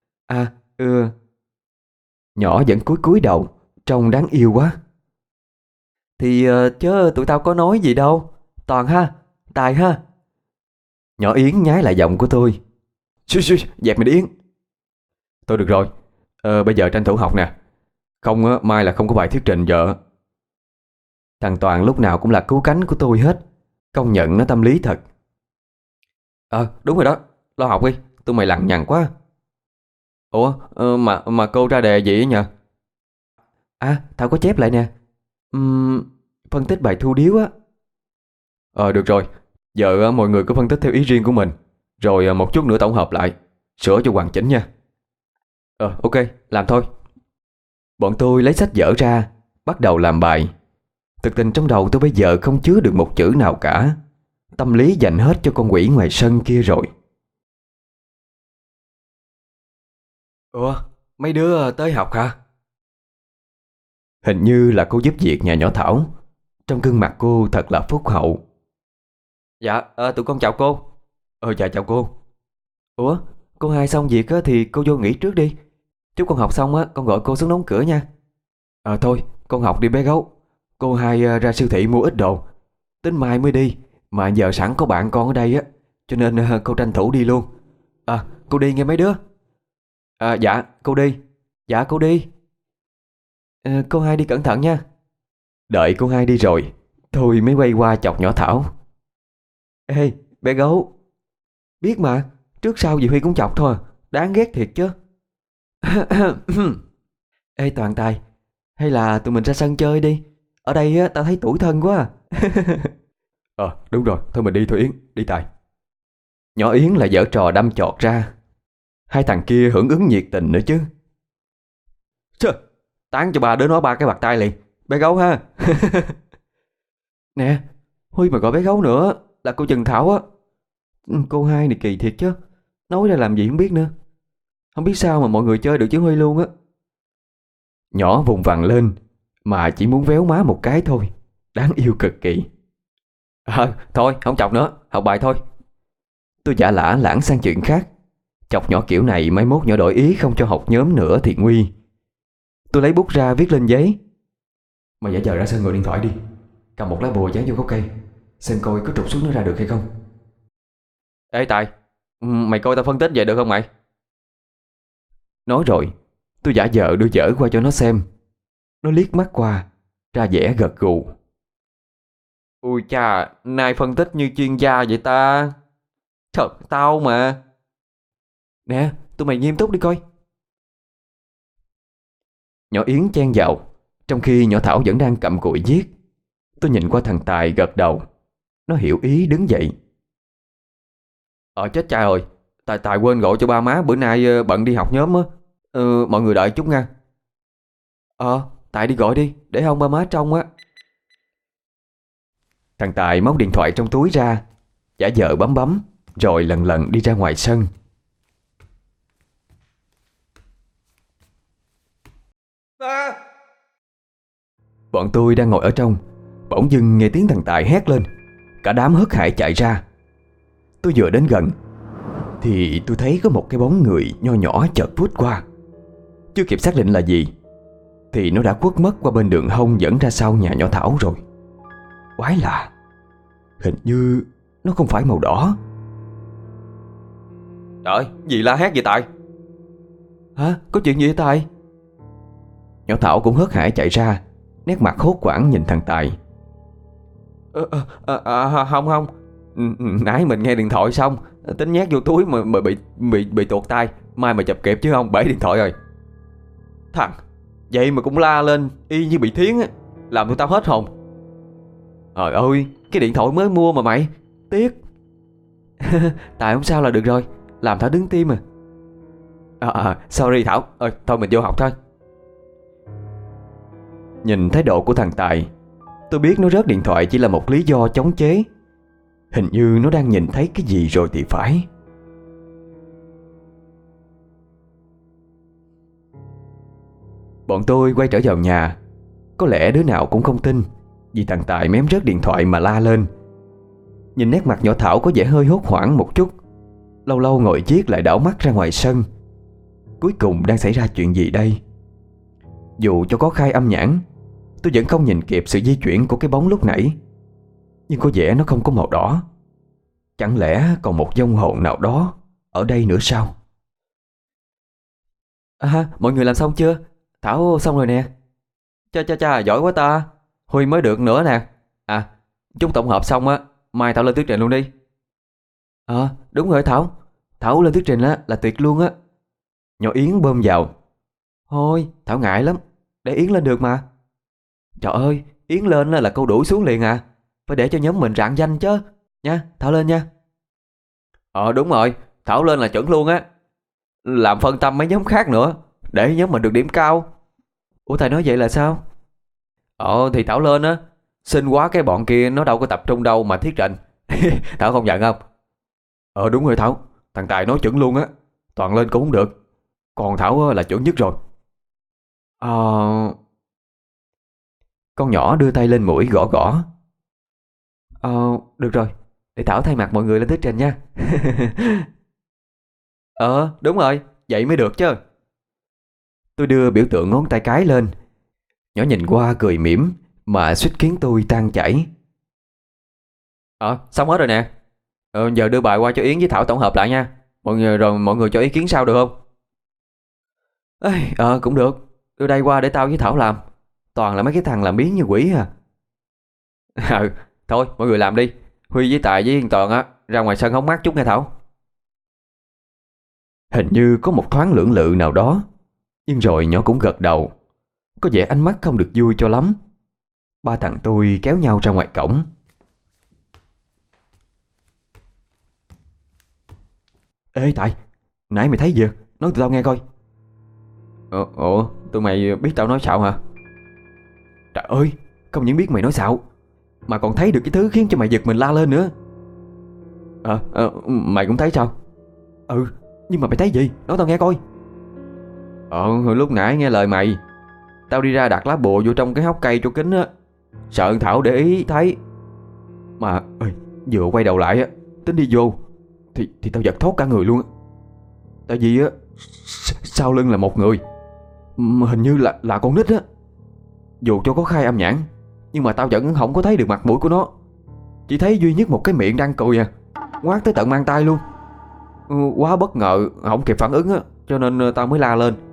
Nhỏ vẫn cúi cúi đầu, trông đáng yêu quá. Thì chớ tụi tao có nói gì đâu. Toàn ha, Tài ha. Nhỏ Yến nhái lại giọng của tôi. Dẹp mày đi Yến. Thôi được rồi, bây giờ tranh thủ học nè. Không á, mai là không có bài thuyết trình vợ. Thằng Toàn lúc nào cũng là cứu cánh của tôi hết. Công nhận nó tâm lý thật. Đúng rồi đó, lo học đi, tụi mày lằng nhằng quá. Ủa, mà cô ra đề gì nhờ? Tao có chép lại nè. Phân tích bài thu điếu á. Được rồi, giờ mọi người cứ phân tích theo ý riêng của mình, rồi một chút nữa tổng hợp lại, sửa cho hoàn chỉnh nha. Ok, làm thôi. Bọn tôi lấy sách vở ra, bắt đầu làm bài. Thực tình trong đầu tôi bây giờ không chứa được một chữ nào cả. Tâm lý dành hết cho con quỷ ngoài sân kia rồi. Ủa, mấy đứa tới học hả? Hình như là cô giúp việc nhà nhỏ Thảo. Trong gương mặt cô thật là phúc hậu. Dạ, tụi con chào cô. Dạ chào cô. Ủa, cô hai xong việc á, thì cô vô nghỉ trước đi. Chút con học xong á, con gọi cô xuống đóng cửa nha. Thôi, con học đi bé gấu. Cô hai ra siêu thị mua ít đồ. Tính mai mới đi, mà giờ sẵn có bạn con ở đây á, cho nên cô tranh thủ đi luôn. Cô đi nghe mấy đứa. Dạ, cô đi. Dạ, cô đi. Cô hai đi cẩn thận nha. Đợi cô hai đi rồi, tôi mới quay qua chọc nhỏ Thảo. Ê, bé gấu. Biết mà, trước sau gì Huy cũng chọc thôi. Đáng ghét thiệt chứ. Ê Toàn Tài, hay là tụi mình ra sân chơi đi. Ở đây á, tao thấy tủi thân quá. Đúng rồi, thôi mình đi thôi Yến, đi Tài. Nhỏ Yến lại giở trò đâm chọt ra. Hai thằng kia hưởng ứng nhiệt tình nữa chứ. Tán cho ba đứa nó ba cái bạc tay liền. Bé gấu ha. Nè, Huy mà gọi bé gấu nữa là cô Trần Thảo á. Cô hai này kỳ thiệt chứ. Nói ra làm gì không biết nữa. Không biết sao mà mọi người chơi được chứ Huy luôn á. Nhỏ vùng vằng lên, mà chỉ muốn véo má một cái thôi. Đáng yêu cực kỳ. Thôi không chọc nữa, học bài thôi. Tôi giả lả lãng sang chuyện khác. Chọc nhỏ kiểu này mai mốt nhỏ đổi ý không cho học nhóm nữa thì nguy. Tôi lấy bút ra viết lên giấy. Mày giả vờ ra sân ngồi điện thoại đi. Cầm một lá bùa dán vô gốc cây, xem coi có trục xuất nó ra được hay không. Ê Tài, mày coi tao phân tích vậy được không mày? Nói rồi, tôi giả vờ đưa dở qua cho nó xem. Nó liếc mắt qua, ra vẻ gật gù. Ui cha, nay phân tích như chuyên gia vậy ta. Thật tao mà. Nè, tụi mày nghiêm túc đi coi. Nhỏ Yến chen vào, trong khi nhỏ Thảo vẫn đang cặm cụi viết. Tôi nhìn qua thằng Tài gật đầu. Nó hiểu ý đứng dậy. Chết cha rồi, Tài quên gọi cho ba má, bữa nay bận đi học nhóm á. Mọi người đợi chút nha. Tài đi gọi đi, để không ba má trông á. Thằng Tài móc điện thoại trong túi ra, giả vờ bấm, rồi lần lần đi ra ngoài sân. Bọn tôi đang ngồi ở trong, bỗng dưng nghe tiếng thằng Tài hét lên. Cả đám hớt hải chạy ra. Tôi vừa đến gần thì tôi thấy có một cái bóng người nho nhỏ chợt vút qua. Chưa kịp xác định là gì thì nó đã khuất mất qua bên đường hông dẫn ra sau nhà nhỏ Thảo rồi. Quái lạ, hình như nó không phải màu đỏ. Trời, gì la hét vậy Tài? Hả? Có chuyện gì vậy Tài? Nhỏ Thảo cũng hớt hải chạy ra, nét mặt hốt hoảng nhìn thằng Tài. Không không. Nãy mình nghe điện thoại xong, tính nhét vô túi mà bị tuột tay. Mai mà chụp kịp chứ không bể điện thoại rồi. Thằng vậy mà cũng la lên y như bị thiến á, làm tụi tao hết hồn. Trời ơi, cái điện thoại mới mua mà mày. Tiếc. Tại không sao là được rồi, làm Thảo đứng tim sorry Thảo. Thôi mình vô học thôi. Nhìn thái độ của thằng Tài, tôi biết nó rớt điện thoại chỉ là một lý do chống chế. Hình như nó đang nhìn thấy cái gì rồi thì phải. Bọn tôi quay trở vào nhà. Có lẽ đứa nào cũng không tin, vì thằng Tài mém rớt điện thoại mà la lên. Nhìn nét mặt nhỏ Thảo có vẻ hơi hốt hoảng một chút. Lâu lâu ngồi chiếc lại đảo mắt ra ngoài sân. Cuối cùng đang xảy ra chuyện gì đây? Dù cho có khai âm nhãn, tôi vẫn không nhìn kịp sự di chuyển của cái bóng lúc nãy. Nhưng có vẻ nó không có màu đỏ. Chẳng lẽ còn một vong hồn nào đó ở đây nữa sao? Mọi người làm xong chưa? Thảo xong rồi nè. Cha giỏi quá ta. Huy mới được nữa nè. Chúng tổng hợp xong á, mai Thảo lên thuyết trình luôn đi. Đúng rồi Thảo. Thảo lên thuyết trình là tuyệt luôn á. Nhỏ Yến bơm vào. Thôi Thảo ngại lắm, để Yến lên được mà. Trời ơi, Yến lên là câu đuổi xuống liền à. Phải để cho nhóm mình rạng danh chứ. Nha, Thảo lên nha. Đúng rồi, Thảo lên là chuẩn luôn á. Làm phân tâm mấy nhóm khác nữa, để nhóm mình được điểm cao. Ủa thầy nói vậy là sao? Thì Thảo lên á, xinh quá cái bọn kia nó đâu có tập trung đâu mà thuyết trình. Thảo không giận không? Đúng rồi Thảo, thằng Tài nói chuẩn luôn á. Toàn lên cũng không được, còn Thảo là chuẩn nhất rồi. Con nhỏ đưa tay lên mũi gõ gõ. Được rồi, để Thảo thay mặt mọi người lên thuyết trình nha. Đúng rồi, vậy mới được chứ. Tôi đưa biểu tượng ngón tay cái lên. Nhỏ nhìn qua cười mỉm mà suýt khiến tôi tan chảy. Xong hết rồi nè. Giờ đưa bài qua cho Yến với Thảo tổng hợp lại nha. Mọi người cho ý kiến sao được không? Cũng được. Đưa đây qua để tao với Thảo làm. Toàn là mấy cái thằng làm biếng như quỷ à. Thôi mọi người làm đi. Huy với Tài với Toàn á ra ngoài sân hóng mát chút nghe Thảo. Hình như có một thoáng lưỡng lự nào đó, nhưng rồi nhỏ cũng gật đầu. Có vẻ ánh mắt không được vui cho lắm. Ba thằng tôi kéo nhau ra ngoài cổng. Ê Tài, nãy mày thấy gì? Nói tụi tao nghe coi. Tụi mày biết tao nói xạo hả? Trời ơi, không những biết mày nói xạo mà còn thấy được cái thứ khiến cho mày giật mình la lên nữa. Mày cũng thấy sao? Nhưng mà mày thấy gì? Nói tao nghe coi. Lúc nãy nghe lời mày, tao đi ra đặt lá bùa vô trong cái hốc cây chỗ kính á, sợ Thảo để ý thấy. Mà vừa quay đầu lại á, tính đi vô thì tao giật thót cả người luôn á. Tại vì á, sau lưng là một người, hình như là con nít á. Dù cho có khai âm nhãn, nhưng mà tao vẫn không có thấy được mặt mũi của nó. Chỉ thấy duy nhất một cái miệng đang cười ngoác tới tận mang tay luôn. Quá bất ngờ, không kịp phản ứng á, cho nên tao mới la lên.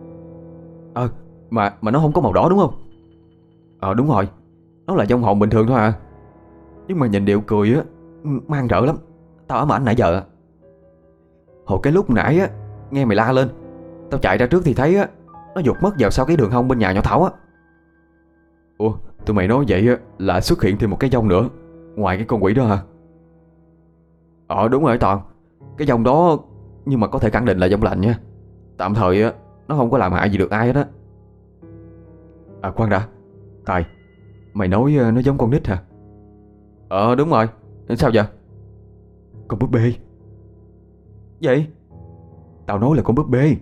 Mà nó không có màu đỏ đúng không? Đúng rồi, nó là vong hồn bình thường thôi à. Nhưng mà nhìn điệu cười á, mang rợ lắm. Tao ám ảnh nãy giờ. Hồi cái lúc nãy á, nghe mày la lên, tao chạy ra trước thì thấy á, nó vụt mất vào sau cái đường hông bên nhà nhỏ Thảo á. Ủa, tụi mày nói vậy á là xuất hiện thêm một cái vong nữa ngoài cái con quỷ đó hả? Đúng rồi Toàn, cái vong đó, nhưng mà có thể khẳng định là vong lành nha. Tạm thời á, nó không có làm hại gì được ai hết á. Khoan đã, Tài, mày nói nó giống con nít hả? Đúng rồi, sao vậy? Con búp bê. Vậy? Tao nói là con búp bê.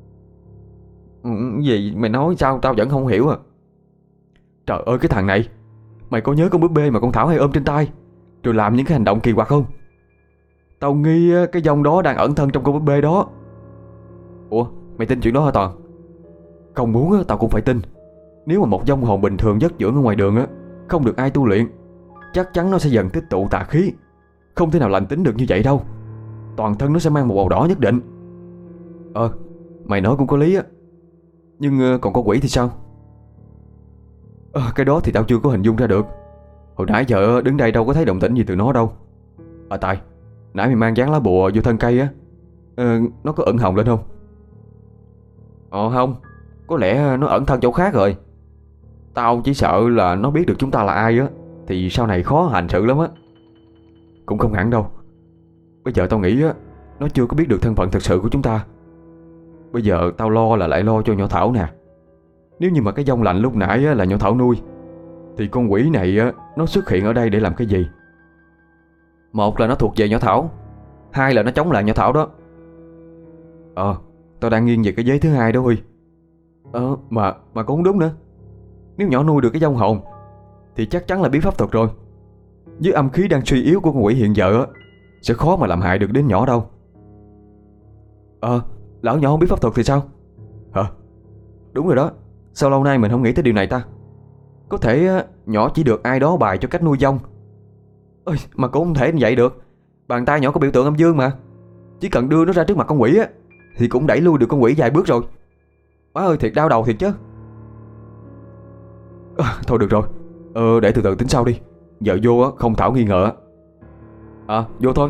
Gì mày nói sao tao vẫn không hiểu à. Trời ơi cái thằng này, mày có nhớ con búp bê mà con Thảo hay ôm trên tay rồi làm những cái hành động kỳ quặc không? Tao nghi cái vong đó đang ẩn thân trong con búp bê đó. Ủa mày tin chuyện đó hả Toàn? Không muốn tao cũng phải tin. Nếu mà một vong hồn bình thường vất dưỡng ở ngoài đường á, không được ai tu luyện, chắc chắn nó sẽ dần tích tụ tà khí, không thể nào lành tính được như vậy đâu. Toàn thân nó sẽ mang một màu đỏ nhất định. Mày nói cũng có lý á. Nhưng còn con quỷ thì sao? Cái đó thì tao chưa có hình dung ra được. Hồi nãy giờ đứng đây đâu có thấy động tĩnh gì từ nó đâu. À Tài, nãy mày mang dán lá bùa vô thân cây á, nó có ẩn hồng lên không? Không, có lẽ nó ẩn thân chỗ khác rồi. Tao chỉ sợ là nó biết được chúng ta là ai á, thì sau này khó hành sự lắm á. Cũng không hẳn đâu. Bây giờ tao nghĩ á, nó chưa có biết được thân phận thực sự của chúng ta. Bây giờ tao lo là lại lo cho nhỏ Thảo nè. Nếu như mà cái giông lạnh lúc nãy á, là nhỏ Thảo nuôi, thì con quỷ này á, nó xuất hiện ở đây để làm cái gì? Một là nó thuộc về nhỏ Thảo, hai là nó chống lại nhỏ Thảo đó. Tao đang nghiêng về cái vế thứ hai đó Huy. Mà cũng không đúng nữa. Nếu nhỏ nuôi được cái vong hồn thì chắc chắn là biết pháp thuật rồi. Với âm khí đang suy yếu của con quỷ hiện giờ á, sẽ khó mà làm hại được đến nhỏ đâu. Lỡ nhỏ không biết pháp thuật thì sao? Hả? Đúng rồi đó. Sao lâu nay mình không nghĩ tới điều này ta? Có thể nhỏ chỉ được ai đó bài cho cách nuôi vong. Mà cũng không thể như vậy được. Bàn tay nhỏ có biểu tượng âm dương mà. Chỉ cần đưa nó ra trước mặt con quỷ á, thì cũng đẩy lui được con quỷ vài bước rồi. Má ơi, thiệt đau đầu thiệt chứ. Thôi được rồi, để từ từ tính sau đi. Giờ vô á, không Thảo nghi ngờ á. Vô thôi.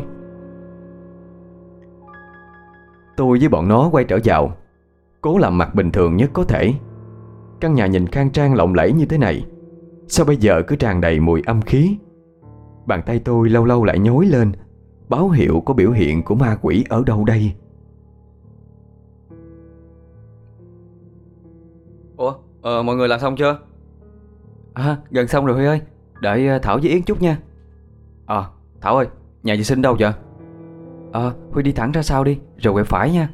Tôi với bọn nó quay trở vào, cố làm mặt bình thường nhất có thể. Căn nhà nhìn khang trang lộng lẫy như thế này, sao bây giờ cứ tràn đầy mùi âm khí. Bàn tay tôi lâu lâu lại nhói lên, báo hiệu có biểu hiện của ma quỷ ở đâu đây. Mọi người làm xong chưa? Gần xong rồi Huy ơi. Đợi Thảo với Yến chút nha. Thảo ơi, nhà vệ sinh đâu vậy? Huy đi thẳng ra sau đi, rồi quẹo phải nha.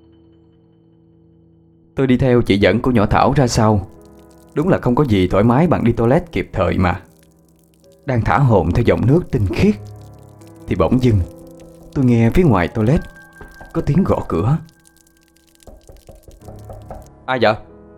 Tôi đi theo chỉ dẫn của nhỏ Thảo ra sau. Đúng là không có gì thoải mái bằng đi toilet kịp thời mà. Đang thả hồn theo dòng nước tinh khiết, thì bỗng dưng tôi nghe phía ngoài toilet có tiếng gõ cửa. Ai vậy?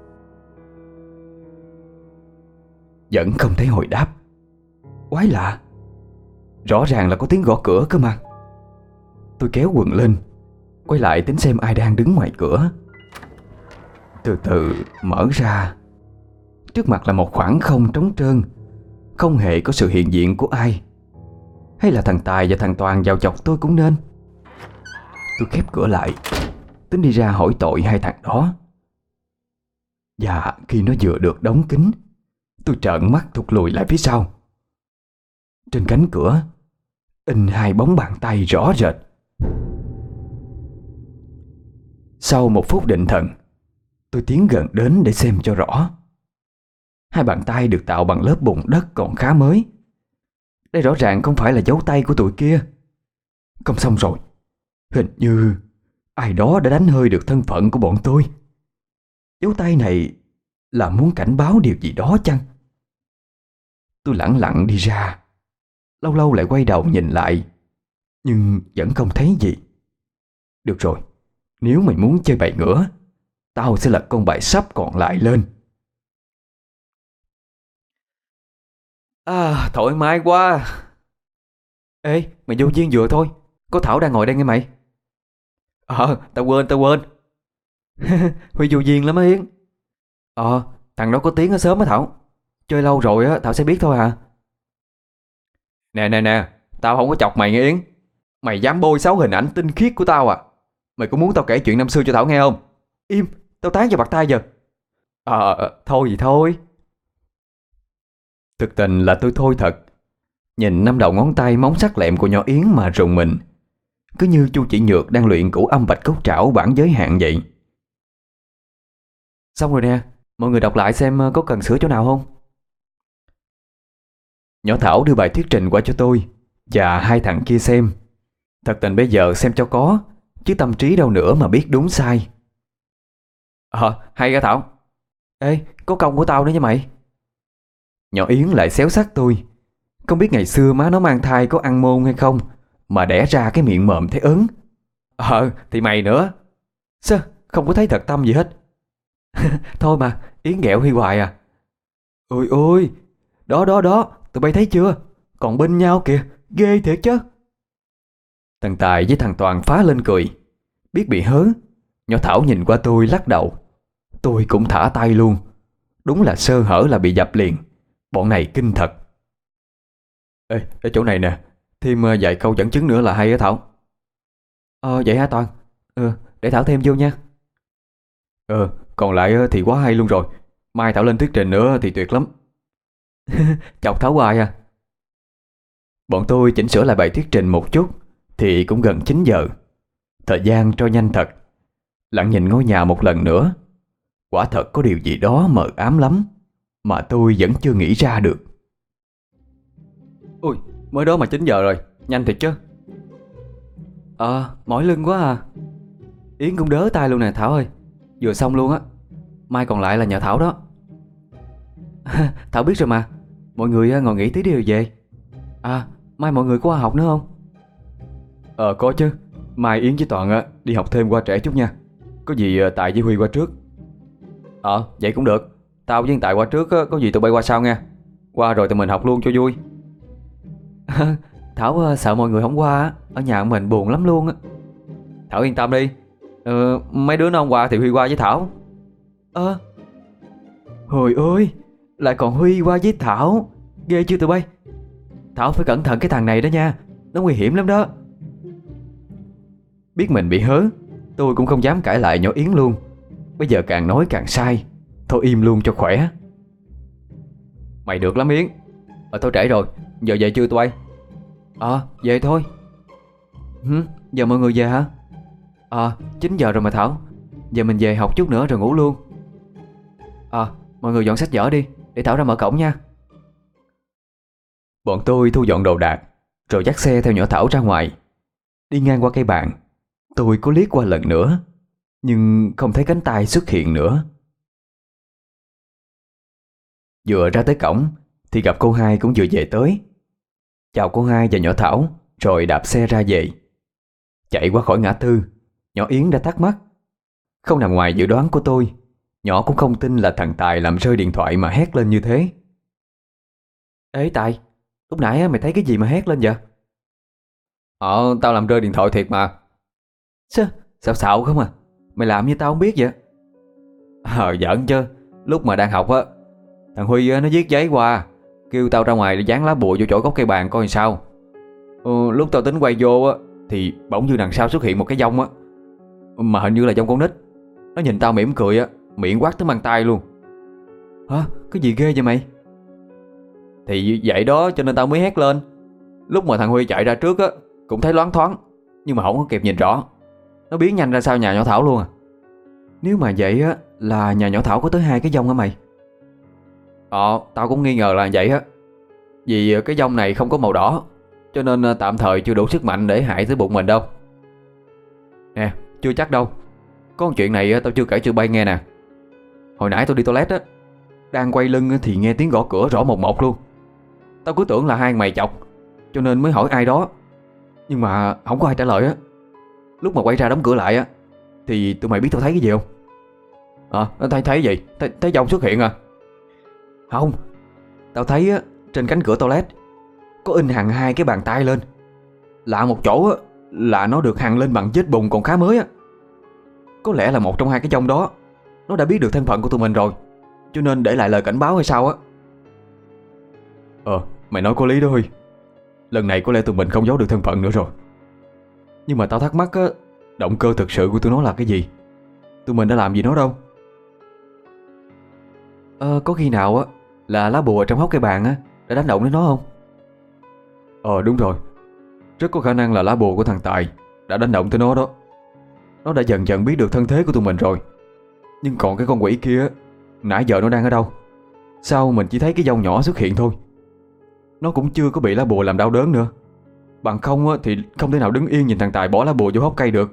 Vẫn không thấy hồi đáp. Quái lạ, rõ ràng là có tiếng gõ cửa cơ mà. Tôi kéo quần lên, quay lại tính xem ai đang đứng ngoài cửa. Từ từ mở ra. Trước mặt là một khoảng không trống trơn, không hề có sự hiện diện của ai. Hay là thằng Tài và thằng Toàn vào chọc tôi cũng nên. Tôi khép cửa lại, tính đi ra hỏi tội hai thằng đó. Và khi nó vừa được đóng kín, tôi trợn mắt thụt lùi lại phía sau. Trên cánh cửa in hai bóng bàn tay rõ rệt. Sau một phút định thần, tôi tiến gần đến để xem cho rõ. Hai bàn tay được tạo bằng lớp bùn đất còn khá mới. Đây rõ ràng không phải là dấu tay của tụi kia. Không xong rồi, hình như ai đó đã đánh hơi được thân phận của bọn tôi. Dấu tay này là muốn cảnh báo điều gì đó chăng? Tôi lẳng lặng đi ra, lâu lâu lại quay đầu nhìn lại, nhưng vẫn không thấy gì. Được rồi, nếu mày muốn chơi bài ngửa, tao sẽ lật con bài sắp còn lại lên. Thoải mái quá. Ê, mày vô duyên vừa thôi. Có Thảo đang ngồi đây nghe mày. Tao quên. Huy vô duyên lắm á Yến. Thằng đó có tiếng ở sớm á Thảo. Chơi lâu rồi á, Thảo sẽ biết thôi à. Nè, tao không có chọc mày nghe Yến. Mày dám bôi xấu hình ảnh tinh khiết của tao à? Mày có muốn tao kể chuyện năm xưa cho Thảo nghe không? Im, tao tán cho bạc tay giờ. Thôi gì thôi. Thực tình là tôi thôi thật. Nhìn năm đầu ngón tay móng sắc lẹm của nhỏ Yến mà rùng mình. Cứ như Chu Chỉ Nhược đang luyện cửu âm bạch cốt trảo bản giới hạn vậy. Xong rồi nè, mọi người đọc lại xem có cần sửa chỗ nào không. Nhỏ Thảo đưa bài thuyết trình qua cho tôi và hai thằng kia xem. Thật tình bây giờ xem cho có, chứ tâm trí đâu nữa mà biết đúng sai. Hay ra Thảo. Ê, có công của tao nữa nha mày. Nhỏ Yến lại xéo xác tôi. Không biết ngày xưa má nó mang thai có ăn môn hay không mà đẻ ra cái miệng mồm thấy ớn. Thì mày nữa. Sao không có thấy thật tâm gì hết. Thôi mà, Yến ghẹo Huy hoài à. Ôi, đó, tụi bay thấy chưa? Còn bên nhau kìa, ghê thiệt chứ. Thằng Tài với thằng Toàn phá lên cười. Biết bị hớ, nhỏ Thảo nhìn qua tôi lắc đầu. Tôi cũng thả tay luôn. Đúng là sơ hở là bị dập liền. Bọn này kinh thật. Ê, ở chỗ này nè, thêm vài câu dẫn chứng nữa là hay á Thảo. Vậy hả Toàn? Để Thảo thêm vô nha. Còn lại thì quá hay luôn rồi. Mai Thảo lên thuyết trình nữa thì tuyệt lắm. Chọc Thảo hoài à. Bọn tôi chỉnh sửa lại bài thuyết trình một chút thì cũng gần 9 giờ. Thời gian trôi nhanh thật. Lặng nhìn ngôi nhà một lần nữa. Quả thật có điều gì đó mờ ám lắm mà tôi vẫn chưa nghĩ ra được. Ui, mới đó mà 9 giờ rồi, nhanh thiệt chứ. Mỏi lưng quá à. Yến cũng đớ tay luôn nè Thảo ơi. Vừa xong luôn á. Mai còn lại là nhờ Thảo đó. Thảo biết rồi mà. Mọi người ngồi nghỉ tí đi rồi về. Mai mọi người có qua học nữa không? Có chứ. Mai Yến với Toàn đi học thêm qua trễ chút nha. Có gì Tài với Huy qua trước. Vậy cũng được. Tao với Tài qua trước có gì tụi bay qua sau nha. Qua rồi tụi mình học luôn cho vui. Thảo sợ mọi người không qua á. Ở nhà mình buồn lắm luôn á. Thảo yên tâm đi. Mấy đứa nó không qua thì Huy qua với Thảo. Hồi ơi, lại còn Huy qua với Thảo. Ghê chưa tụi bay. Thảo phải cẩn thận cái thằng này đó nha. Nó nguy hiểm lắm đó. Biết mình bị hớ, tôi cũng không dám cãi lại nhỏ Yến luôn. Bây giờ càng nói càng sai. Thôi im luôn cho khỏe. Mày được lắm Yến. Thôi trễ rồi. Giờ về chưa tụi bay? Về thôi. Giờ mọi người về hả? 9 giờ rồi mà Thảo. Giờ mình về học chút nữa rồi ngủ luôn. Mọi người dọn sách vở đi. Để Thảo ra mở cổng nha. Bọn tôi thu dọn đồ đạc rồi dắt xe theo nhỏ Thảo ra ngoài. Đi ngang qua cây bàn, tôi có liếc qua lần nữa nhưng không thấy cánh tay xuất hiện nữa. Vừa ra tới cổng thì gặp cô hai cũng vừa về tới. Chào cô hai và nhỏ Thảo rồi đạp xe ra về. Chạy qua khỏi ngã tư, nhỏ Yến đã thắc mắc. Không nằm ngoài dự đoán của tôi, nhỏ cũng không tin là thằng Tài làm rơi điện thoại mà hét lên như thế. Ê Tài, lúc nãy mày thấy cái gì mà hét lên vậy? Tao làm rơi điện thoại thiệt mà. Sao xạo không à? Mày làm như tao không biết vậy. Giỡn chứ. Lúc mà đang học á, thằng Huy nó viết giấy qua, kêu tao ra ngoài để dán lá bùa vô chỗ gốc cây bàn coi sao. Lúc tao tính quay vô á thì bỗng như đằng sau xuất hiện một cái dông á. Mà hình như là dông con nít. Nó nhìn tao mỉm cười á, miệng quát tới mang tay luôn. Hả? Cái gì ghê vậy mày? Thì vậy đó cho nên tao mới hét lên. Lúc mà thằng Huy chạy ra trước á cũng thấy loáng thoáng, nhưng mà không có kịp nhìn rõ. Nó biến nhanh ra sau nhà nhỏ Thảo luôn à. Nếu mà vậy á là nhà nhỏ Thảo có tới 2 cái dông hả mày? Tao cũng nghi ngờ là vậy á. Vì cái dông này không có màu đỏ, cho nên tạm thời chưa đủ sức mạnh để hại tới bụng mình đâu. Nè, chưa chắc đâu. Có một chuyện này tao chưa kể cho bay nghe nè. Hồi nãy tôi đi toilet á, đang quay lưng thì nghe tiếng gõ cửa rõ mồn một luôn. Tao cứ tưởng là hai mày chọc, cho nên mới hỏi ai đó. Nhưng mà không có ai trả lời á. Lúc mà quay ra đóng cửa lại á thì tụi mày biết tao thấy cái gì không? Thấy gì? Thấy dông xuất hiện à? Không. Tao thấy á, trên cánh cửa toilet có in hằn 2 cái bàn tay lên. Lạ một chỗ á, là nó được hằn lên bằng vết bùn còn khá mới á. Có lẽ là một trong 2 cái dông đó nó đã biết được thân phận của tụi mình rồi, cho nên để lại lời cảnh báo hay sao á. Mày nói có lý đó Huy. Lần này có lẽ tụi mình không giấu được thân phận nữa rồi. Nhưng mà tao thắc mắc á, động cơ thực sự của tụi nó là cái gì? Tụi mình đã làm gì nó đâu. Có khi nào á là lá bùa trong hốc cây bàn á đã đánh động đến nó không? Đúng rồi. Rất có khả năng là lá bùa của thằng Tài đã đánh động tới nó đó. Nó đã dần dần biết được thân thế của tụi mình rồi. Nhưng còn cái con quỷ kia, nãy giờ nó đang ở đâu? Sao mình chỉ thấy cái dông nhỏ xuất hiện thôi? Nó cũng chưa có bị lá bùa làm đau đớn nữa. Bằng không thì không thể nào đứng yên nhìn thằng Tài bỏ lá bùa vô hốc cây được.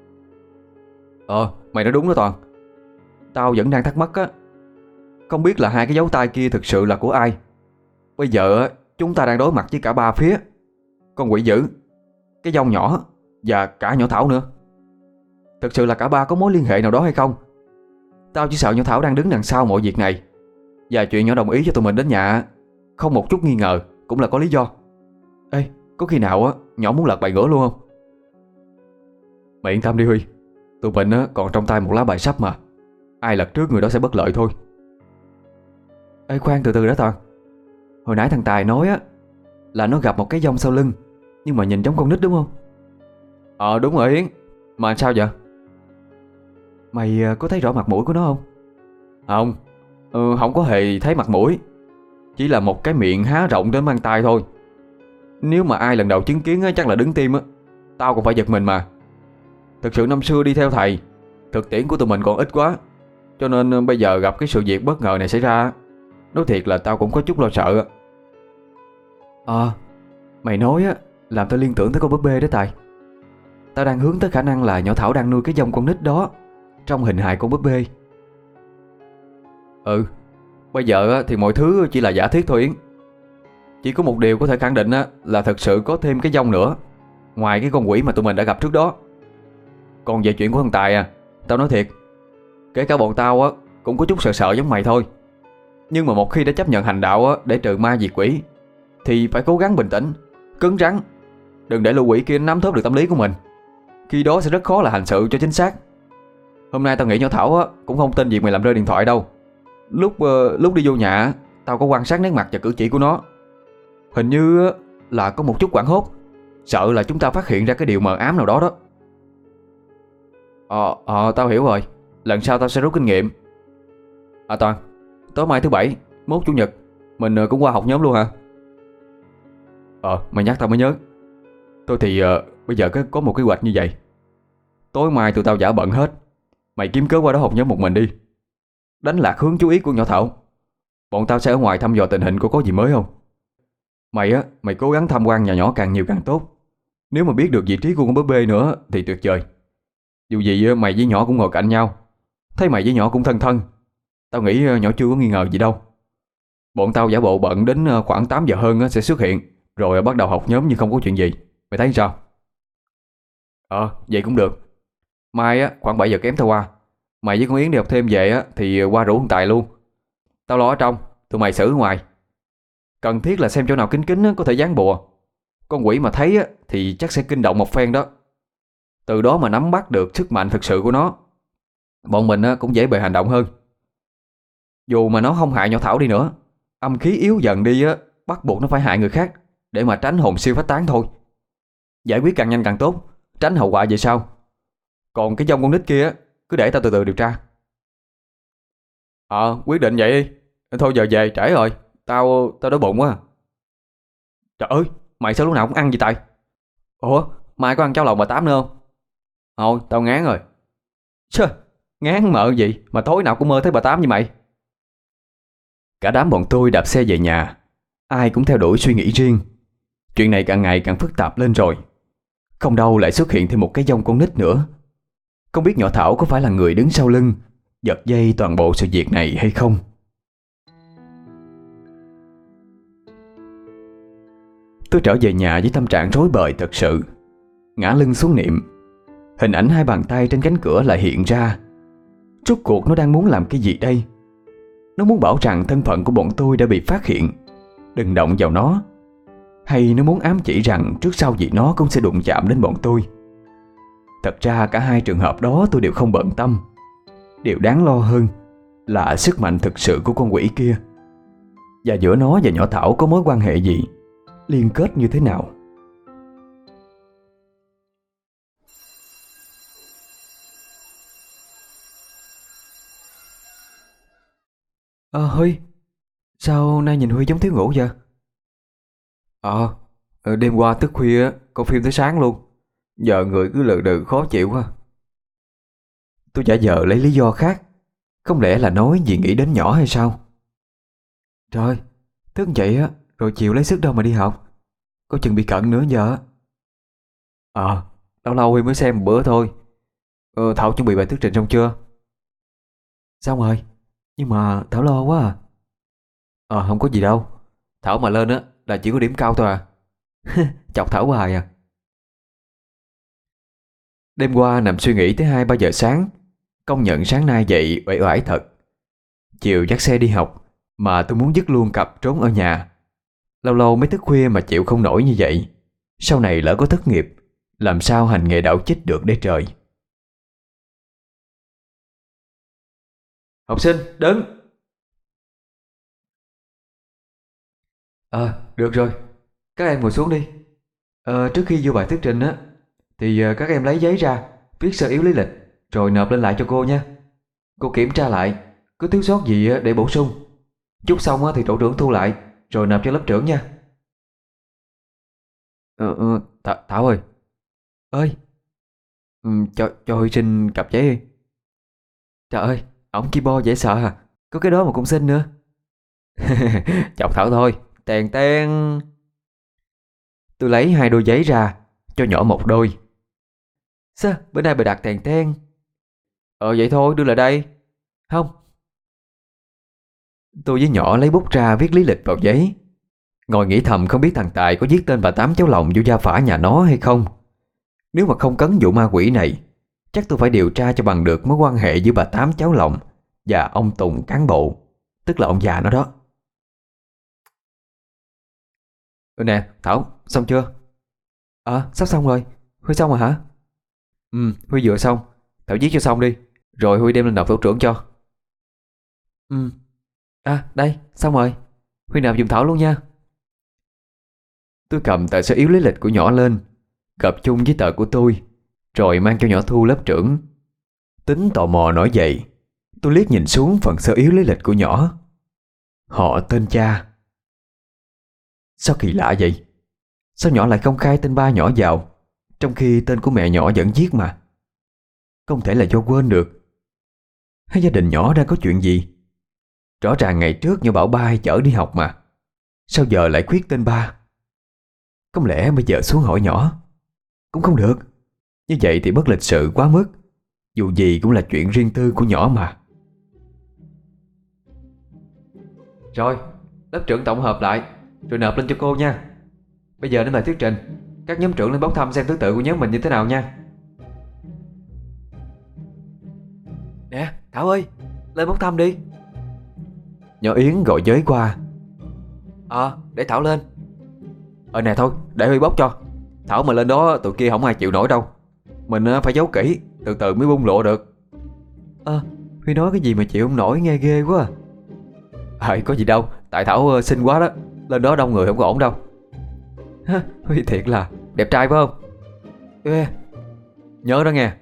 Mày nói đúng đó Toàn. Tao vẫn đang thắc mắc á, không biết là 2 cái dấu tay kia thực sự là của ai. Bây giờ chúng ta đang đối mặt với cả 3 phía: con quỷ dữ, cái dông nhỏ và cả nhỏ Thảo nữa. Thực sự là cả 3 có mối liên hệ nào đó hay không? Tao chỉ sợ nhỏ Thảo đang đứng đằng sau mọi việc này. Và chuyện nhỏ đồng ý cho tụi mình đến nhà không một chút nghi ngờ cũng là có lý do. Ê, có khi nào nhỏ muốn lật bài ngửa luôn không? Mày yên tâm đi Huy. Tụi mình còn trong tay một lá bài sắp mà. Ai lật trước người đó sẽ bất lợi thôi. Ê khoan, từ từ đó Toàn. Hồi nãy thằng Tài nói á là nó gặp một cái dông sau lưng, nhưng mà nhìn giống con nít đúng không? Đúng rồi Yến. Mà sao vậy? Mày có thấy rõ mặt mũi của nó không? Không. Không có hề thấy mặt mũi. Chỉ là một cái miệng há rộng đến mang tay thôi. Nếu mà ai lần đầu chứng kiến á, chắc là đứng tim á. Tao cũng phải giật mình mà. Thực sự năm xưa đi theo thầy, thực tiễn của tụi mình còn ít quá, cho nên bây giờ gặp cái sự việc bất ngờ này xảy ra, nói thiệt là tao cũng có chút lo sợ. Mày nói á, làm tao liên tưởng tới con búp bê đó Tài. Tao đang hướng tới khả năng là nhỏ Thảo đang nuôi cái dông con nít đó trong hình hài con búp bê. Bây giờ á, thì mọi thứ chỉ là giả thiết thôi Yến. Chỉ có một điều có thể khẳng định á, là thật sự có thêm cái dông nữa, ngoài cái con quỷ mà tụi mình đã gặp trước đó. Còn về chuyện của thằng Tài tao nói thiệt, kể cả bọn tao á cũng có chút sợ sợ giống mày thôi. Nhưng mà một khi đã chấp nhận hành đạo á, để trừ ma diệt quỷ, thì phải cố gắng bình tĩnh, cứng rắn. Đừng để lũ quỷ kia nắm thóp được tâm lý của mình. Khi đó sẽ rất khó là hành sự cho chính xác. Hôm nay tao nghĩ nhỏ Thảo á cũng không tin việc mày làm rơi điện thoại đâu. Lúc đi vô nhà, tao có quan sát nét mặt và cử chỉ của nó. Hình như là có một chút hoảng hốt, sợ là chúng ta phát hiện ra cái điều mờ ám nào đó đó. Tao hiểu rồi. Lần sau tao sẽ rút kinh nghiệm. Toàn, tối mai thứ bảy, mốt chủ nhật, mình cũng qua học nhóm luôn hả? Mày nhắc tao mới nhớ. Tôi thì bây giờ có một kế hoạch như vậy. Tối mai tụi tao giả bận hết, mày kiếm cớ qua đó học nhóm một mình đi. Đánh lạc hướng chú ý của nhỏ Thảo. Bọn tao sẽ ở ngoài thăm dò tình hình có gì mới không. Mày cố gắng tham quan nhà nhỏ càng nhiều càng tốt. Nếu mà biết được vị trí của con búp bê nữa thì tuyệt vời. Dù gì mày với nhỏ cũng ngồi cạnh nhau, thấy mày với nhỏ cũng thân thân, tao nghĩ nhỏ chưa có nghi ngờ gì đâu. Bọn tao giả bộ bận đến khoảng 8 giờ hơn sẽ xuất hiện, rồi bắt đầu học nhóm như không có chuyện gì. Mày thấy sao? Vậy cũng được. Mai khoảng 7 giờ kém tao qua. Mày với con Yến đi học thêm về thì qua rủ thằng Tài luôn. Tao lo ở trong, tụi mày xử ở ngoài. Cần thiết là xem chỗ nào kín kín có thể dán bùa. Con quỷ mà thấy thì chắc sẽ kinh động một phen đó. Từ đó mà nắm bắt được sức mạnh thực sự của nó, bọn mình cũng dễ bề hành động hơn. Dù mà nó không hại nhỏ Thảo đi nữa, âm khí yếu dần đi bắt buộc nó phải hại người khác để mà tránh hồn siêu phách tán thôi. Giải quyết càng nhanh càng tốt, tránh hậu quả về sau. Còn cái dông con nít kia cứ để tao từ từ điều tra. Quyết định vậy đi. Thôi giờ về trễ rồi. Tao đói bụng quá. Trời ơi, mày sao lúc nào cũng ăn vậy Tài? Ủa, mai có ăn cháo lòng bà Tám nữa không? Thôi, tao ngán rồi. Chơ, ngán mợ gì mà tối nào cũng mơ thấy bà Tám như mày. Cả đám bọn tôi đạp xe về nhà, ai cũng theo đuổi suy nghĩ riêng. Chuyện này càng ngày càng phức tạp lên rồi. Không đâu lại xuất hiện thêm một cái dông con nít nữa. Không biết nhỏ Thảo có phải là người đứng sau lưng giật dây toàn bộ sự việc này hay không. Tôi trở về nhà với tâm trạng rối bời thật sự. Ngã lưng xuống niệm. Hình ảnh hai bàn tay trên cánh cửa lại hiện ra. Rốt cuộc nó đang muốn làm cái gì đây? Nó muốn bảo rằng thân phận của bọn tôi đã bị phát hiện, đừng động vào nó. Hay nó muốn ám chỉ rằng trước sau gì nó cũng sẽ đụng chạm đến bọn tôi. Thật ra cả hai trường hợp đó tôi đều không bận tâm. Điều đáng lo hơn là sức mạnh thực sự của con quỷ kia. Và giữa nó và nhỏ Thảo có mối quan hệ gì, liên kết như thế nào. Huy, sao nay nhìn Huy giống thiếu ngủ vậy? Đêm qua thức khuya coi phim tới sáng luôn. Giờ người cứ lừ đừ khó chịu quá. Tôi giả vờ lấy lý do khác. Không lẽ là nói vì nghĩ đến nhỏ hay sao? Trời, thức dậy rồi chiều lấy sức đâu mà đi học. Có chừng bị cận nữa giờ. Lâu lâu Huy mới xem một bữa thôi. Thảo chuẩn bị bài thuyết trình xong chưa? Xong rồi, nhưng mà Thảo lo quá không có gì đâu. Thảo mà lên là chỉ có điểm cao thôi à. Chọc Thảo hoài à. Đêm qua nằm suy nghĩ tới 2-3 giờ sáng. Công nhận sáng nay dậy uể oải thật. Chiều dắt xe đi học mà tôi muốn dứt luôn cặp trốn ở nhà. Lâu lâu mới thức khuya mà chịu không nổi như vậy. Sau này lỡ có thất nghiệp, làm sao hành nghề đạo chích được đây trời. Học sinh, đứng. Được rồi. Các em ngồi xuống đi. Trước khi vô bài thuyết trình á thì các em lấy giấy ra, viết sơ yếu lý lịch rồi nộp lên lại cho cô nha. Cô kiểm tra lại, có thiếu sót gì để bổ sung. Chút xong thì tổ trưởng thu lại rồi nộp cho lớp trưởng nha. Thảo ơi. Ơi. Cho Huy xin cặp giấy đi. Trời ơi, ổng keyboard dễ sợ à. Có cái đó mà cũng xin nữa. Chọc Thảo thôi. Tèn ten. Tôi lấy 2 đôi giấy ra, cho nhỏ một đôi. Sao bữa nay bà đặt tèn ten? Vậy thôi, đưa lại đây. Không. Tôi với nhỏ lấy bút ra viết lý lịch vào giấy. Ngồi nghĩ thầm không biết thằng Tài có viết tên bà Tám cháu Lòng vô gia phả nhà nó hay không. Nếu mà không cấn vụ ma quỷ này, chắc tôi phải điều tra cho bằng được mối quan hệ giữa bà Tám cháu Lòng và ông Tùng cán bộ, tức là ông già nó đó. Nè Thảo, xong chưa? Sắp xong rồi. Huy xong rồi hả? Huy vừa xong. Thảo viết cho xong đi, rồi Huy đem lên nộp tổ trưởng cho. Đây, xong rồi. Huy nộp giùm Thảo luôn nha. Tôi cầm tờ sơ yếu lý lịch của nhỏ lên, gộp chung với tờ của tôi, rồi mang cho nhỏ thu lớp trưởng. Tính tò mò nổi dậy, tôi liếc nhìn xuống phần sơ yếu lý lịch của nhỏ. Họ tên cha. Sao kỳ lạ vậy? Sao nhỏ lại không khai tên ba nhỏ vào, trong khi tên của mẹ nhỏ vẫn viết mà? Không thể là do quên được. Hay gia đình nhỏ đang có chuyện gì? Rõ ràng ngày trước nhỏ bảo ba hay chở đi học mà. Sao giờ lại khuyết tên ba? Không lẽ bây giờ xuống hỏi nhỏ? Cũng không được. Như vậy thì bất lịch sự quá mức. Dù gì cũng là chuyện riêng tư của nhỏ mà. Rồi, lớp trưởng tổng hợp lại rồi nộp lên cho cô nha. Bây giờ đến bài thuyết trình. Các nhóm trưởng lên bốc thăm xem thứ tự của nhóm mình như thế nào nha. Nè Thảo ơi, lên bốc thăm đi. Nhỏ Yến gọi giới qua. Để Thảo lên. Nè thôi, để Huy bốc cho. Thảo mà lên đó tụi kia không ai chịu nổi đâu. Mình phải giấu kỹ, từ từ mới bung lộ được. Huy nói cái gì mà chịu không nổi, nghe ghê quá à. Có gì đâu, tại Thảo xinh quá đó. Lên đó đông người không có ổn đâu. Huy thiệt là đẹp trai phải không? Nhớ đó nghe.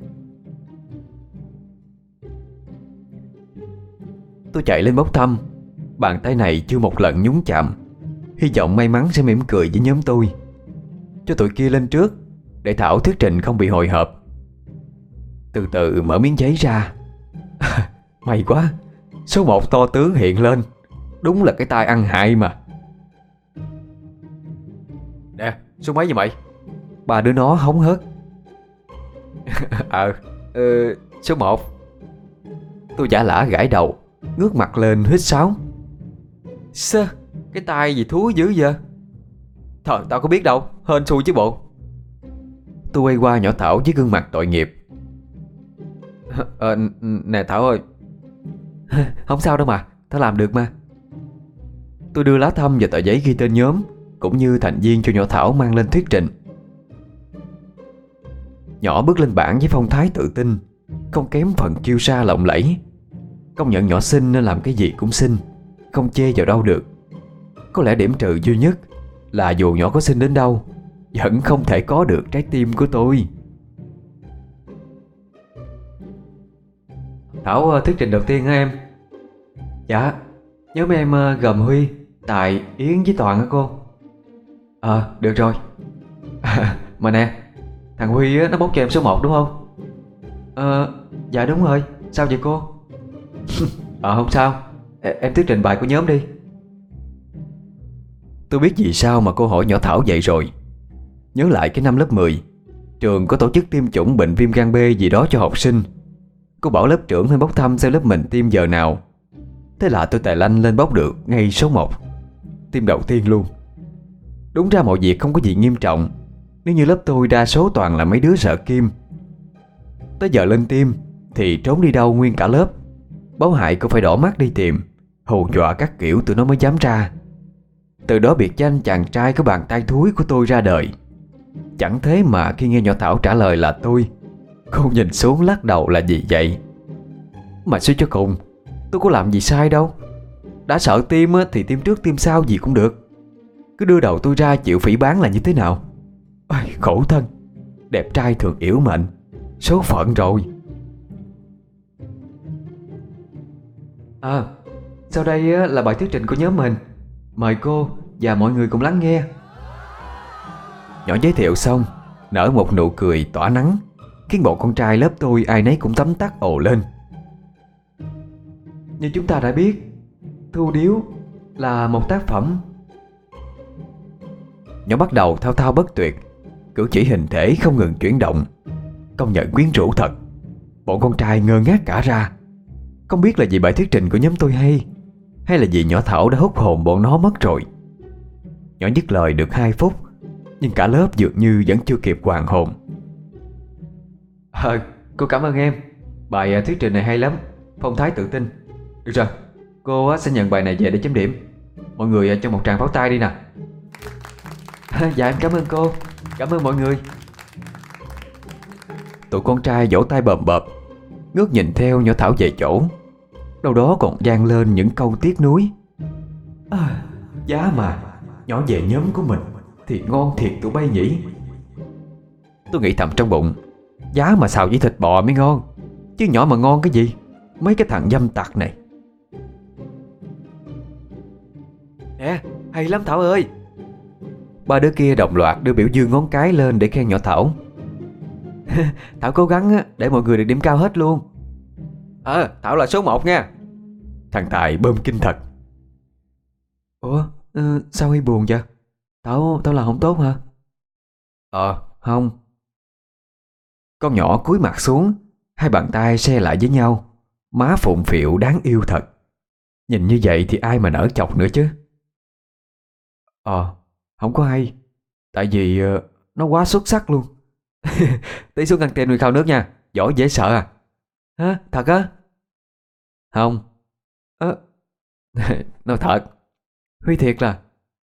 Tôi chạy lên bốc thăm. Bàn tay này chưa một lần nhúng chạm. Hy vọng may mắn sẽ mỉm cười với nhóm tôi. Cho tụi kia lên trước, để Thảo thuyết trình không bị hồi hộp. Từ từ mở miếng giấy ra. May quá, số 1 to tướng hiện lên. Đúng là cái tai ăn hại mà. Nè, số mấy vậy mày? Ba đứa nó hóng hớt. Số 1. Tôi giả lả gãi đầu, ngước mặt lên huýt sáo. Sao? Cái tai gì thúi dữ vậy? Thôi tao có biết đâu, hên xui chứ bộ. Tôi quay qua nhỏ Thảo với gương mặt tội nghiệp. Nè Thảo ơi. Không sao đâu mà, tao làm được mà. Tôi đưa lá thăm và tờ giấy ghi tên nhóm cũng như thành viên cho nhỏ Thảo mang lên thuyết trình. Nhỏ bước lên bảng với phong thái tự tin, không kém phần kiêu sa lộng lẫy. Công nhận nhỏ xinh nên làm cái gì cũng xinh, không chê vào đâu được. Có lẽ điểm trừ duy nhất là dù nhỏ có xinh đến đâu, vẫn không thể có được trái tim của tôi. Thảo thuyết trình đầu tiên hả em? Dạ, nhóm em gồm Huy, Tài, Yến với Toàn hả cô? Được rồi. Mà nè, thằng Huy nó bốc cho em số 1 đúng không? Dạ đúng rồi. Sao vậy cô? Không sao. Em thuyết trình bài của nhóm đi. Tôi biết vì sao mà cô hỏi nhỏ Thảo vậy rồi. Nhớ lại cái năm lớp 10, trường có tổ chức tiêm chủng bệnh viêm gan B gì đó cho học sinh. Cô bảo lớp trưởng lên bốc thăm xem lớp mình tiêm giờ nào. Thế là tôi tài lanh lên bốc được ngay số 1, tiêm đầu tiên luôn. Đúng ra mọi việc không có gì nghiêm trọng nếu như lớp tôi đa số toàn là mấy đứa sợ kim. Tới giờ lên tiêm thì trốn đi đâu nguyên cả lớp. Báo hại cũng phải đỏ mắt đi tìm, hù dọa các kiểu tụi nó mới dám ra. Từ đó biệt danh chàng trai có bàn tay thúi của tôi ra đời. Chẳng thế mà khi nghe nhỏ Thảo trả lời là tôi, cô nhìn xuống lắc đầu là gì vậy? Mà suy cho cùng, tôi có làm gì sai đâu. Đã sợ tiêm thì tiêm trước tiêm sau gì cũng được. cứ đưa đầu tôi ra chịu phỉ báng là như thế nào. Ôi, khổ thân. Đẹp trai thường yếu mệnh, số phận rồi. Sau đây là bài thuyết trình của nhóm mình. Mời cô và mọi người cùng lắng nghe. Nhỏ giới thiệu xong, nở một nụ cười tỏa nắng, khiến bọn con trai lớp tôi ai nấy cũng tấm tắc ồ lên. Như chúng ta đã biết, Thu Điếu là một tác phẩm. Nhỏ bắt đầu thao thao bất tuyệt, cử chỉ hình thể không ngừng chuyển động, công nhận quyến rũ thật. Bọn con trai ngơ ngác cả ra. Không biết là vì bài thuyết trình của nhóm tôi hay là vì nhỏ Thảo đã hút hồn bọn nó mất rồi. Nhỏ dứt lời được 2 phút, nhưng cả lớp dường như vẫn chưa kịp hoàn hồn. Cô cảm ơn em. Bài thuyết trình này hay lắm, phong thái tự tin. Được rồi, cô sẽ nhận bài này về để chấm điểm. Mọi người cho một tràng pháo tay đi nè. Dạ em cảm ơn cô. Cảm ơn mọi người. Tụi con trai vỗ tay bầm bập, ngước nhìn theo nhỏ Thảo về chỗ. Đâu đó còn vang lên những câu tiếc nuối. Giá mà nhỏ về nhóm của mình thì ngon thiệt tụi bay nhỉ. Tôi nghĩ thầm trong bụng, giá mà xào với thịt bò mới ngon, chứ nhỏ mà ngon cái gì. Mấy cái thằng dâm tặc này. Nè, hay lắm Thảo ơi. Ba đứa kia đồng loạt đưa biểu dương ngón cái lên để khen nhỏ Thảo. Thảo cố gắng để mọi người được điểm cao hết luôn. Thảo là số 1 nha. Thằng Tài bơm kinh thật. Ủa, sao hay buồn vậy? Tao làm không tốt hả? Không. Con nhỏ cúi mặt xuống, hai bàn tay se lại với nhau, má phụng phịu đáng yêu thật. Nhìn như vậy thì ai mà nỡ chọc nữa chứ. Không có hay. Tại vì nó quá xuất sắc luôn. Tí xuống căng tin nuôi khao nước nha. Giỏi dễ sợ à? Hả? Thật á? Không. Nói thật. Huy thiệt là.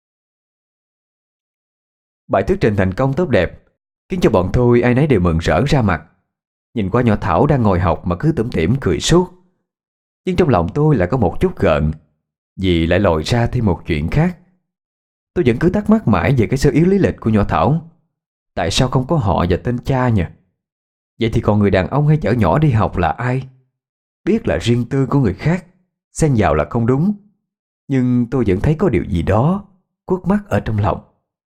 Bài thuyết trình thành công tốt đẹp, khiến cho bọn tôi ai nấy đều mừng rỡ ra mặt. Nhìn qua nhỏ Thảo đang ngồi học mà cứ tủm tỉm cười suốt. Nhưng trong lòng tôi lại có một chút gợn, vì lại lòi ra thêm một chuyện khác. Tôi vẫn cứ thắc mắc mãi về cái sơ yếu lý lịch của nhỏ Thảo. Tại sao không có họ và tên cha nhỉ? Vậy thì còn người đàn ông hay chở nhỏ đi học là ai? Biết là riêng tư của người khác, xen vào là không đúng. Nhưng tôi vẫn thấy có điều gì đó quất mắc ở trong lòng.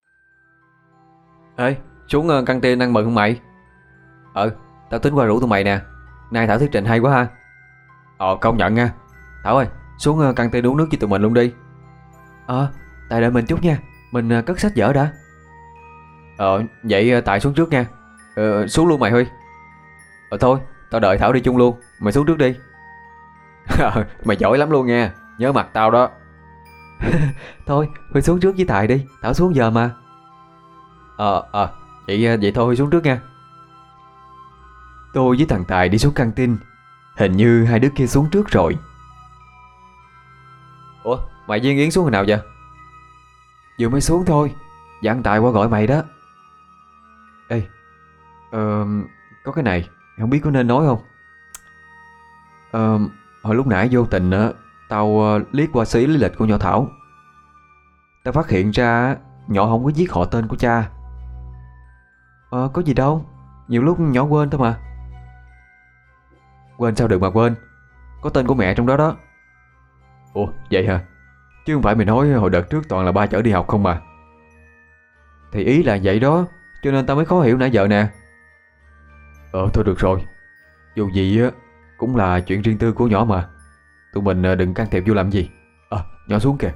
Ê, xuống căng tin ăn mừng không mày? Tao tính qua rủ tụi mày nè. Nay Thảo thuyết trình hay quá ha. Công nhận nha. Thảo ơi, xuống căng tin uống nước với tụi mình luôn đi. Tài đợi mình chút nha. Mình cất sách vở đã. Vậy Tài xuống trước nha. Xuống luôn mày Huy. Thôi, tao đợi Thảo đi chung luôn. Mày xuống trước đi. Mày giỏi lắm luôn nha. Nhớ mặt tao đó. Thôi, Huy xuống trước với Tài đi. Thảo xuống giờ mà. Vậy thôi Huy xuống trước nha. Tôi với thằng Tài đi xuống căng tin. Hình như hai đứa kia xuống trước rồi. Ủa, mày với Yến xuống hồi nào vậy? Vừa mới xuống thôi. Dặn Tài qua gọi mày đó. Ê, có cái này, không biết có nên nói không? Hồi lúc nãy vô tình tao liếc qua sơ yếu lý lịch của nhỏ Thảo. Tao phát hiện ra nhỏ không có viết họ tên của cha. Có gì đâu. Nhiều lúc nhỏ quên thôi mà. Quên sao được mà quên. Có tên của mẹ trong đó đó. Ủa vậy hả? Chứ không phải mày nói hồi đợt trước toàn là ba chở đi học không mà. Thì ý là vậy đó, cho nên tao mới khó hiểu nãy giờ nè. Thôi được rồi. Dù gì cũng là chuyện riêng tư của nhỏ mà. Tụi mình đừng can thiệp vô làm gì. Nhỏ xuống kìa.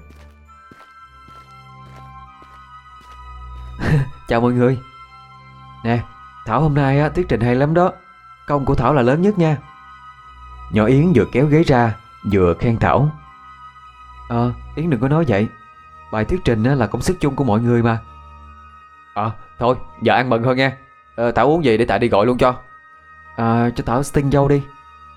Chào mọi người. Nè, Thảo hôm nay thuyết trình hay lắm đó. Công của Thảo là lớn nhất nha. Nhỏ Yến vừa kéo ghế ra vừa khen Thảo. Yến đừng có nói vậy. Bài thuyết trình là công sức chung của mọi người mà. Thôi, giờ ăn mừng thôi nha. Thảo uống gì để Tài đi gọi luôn cho. Cho Thảo tinh dâu đi.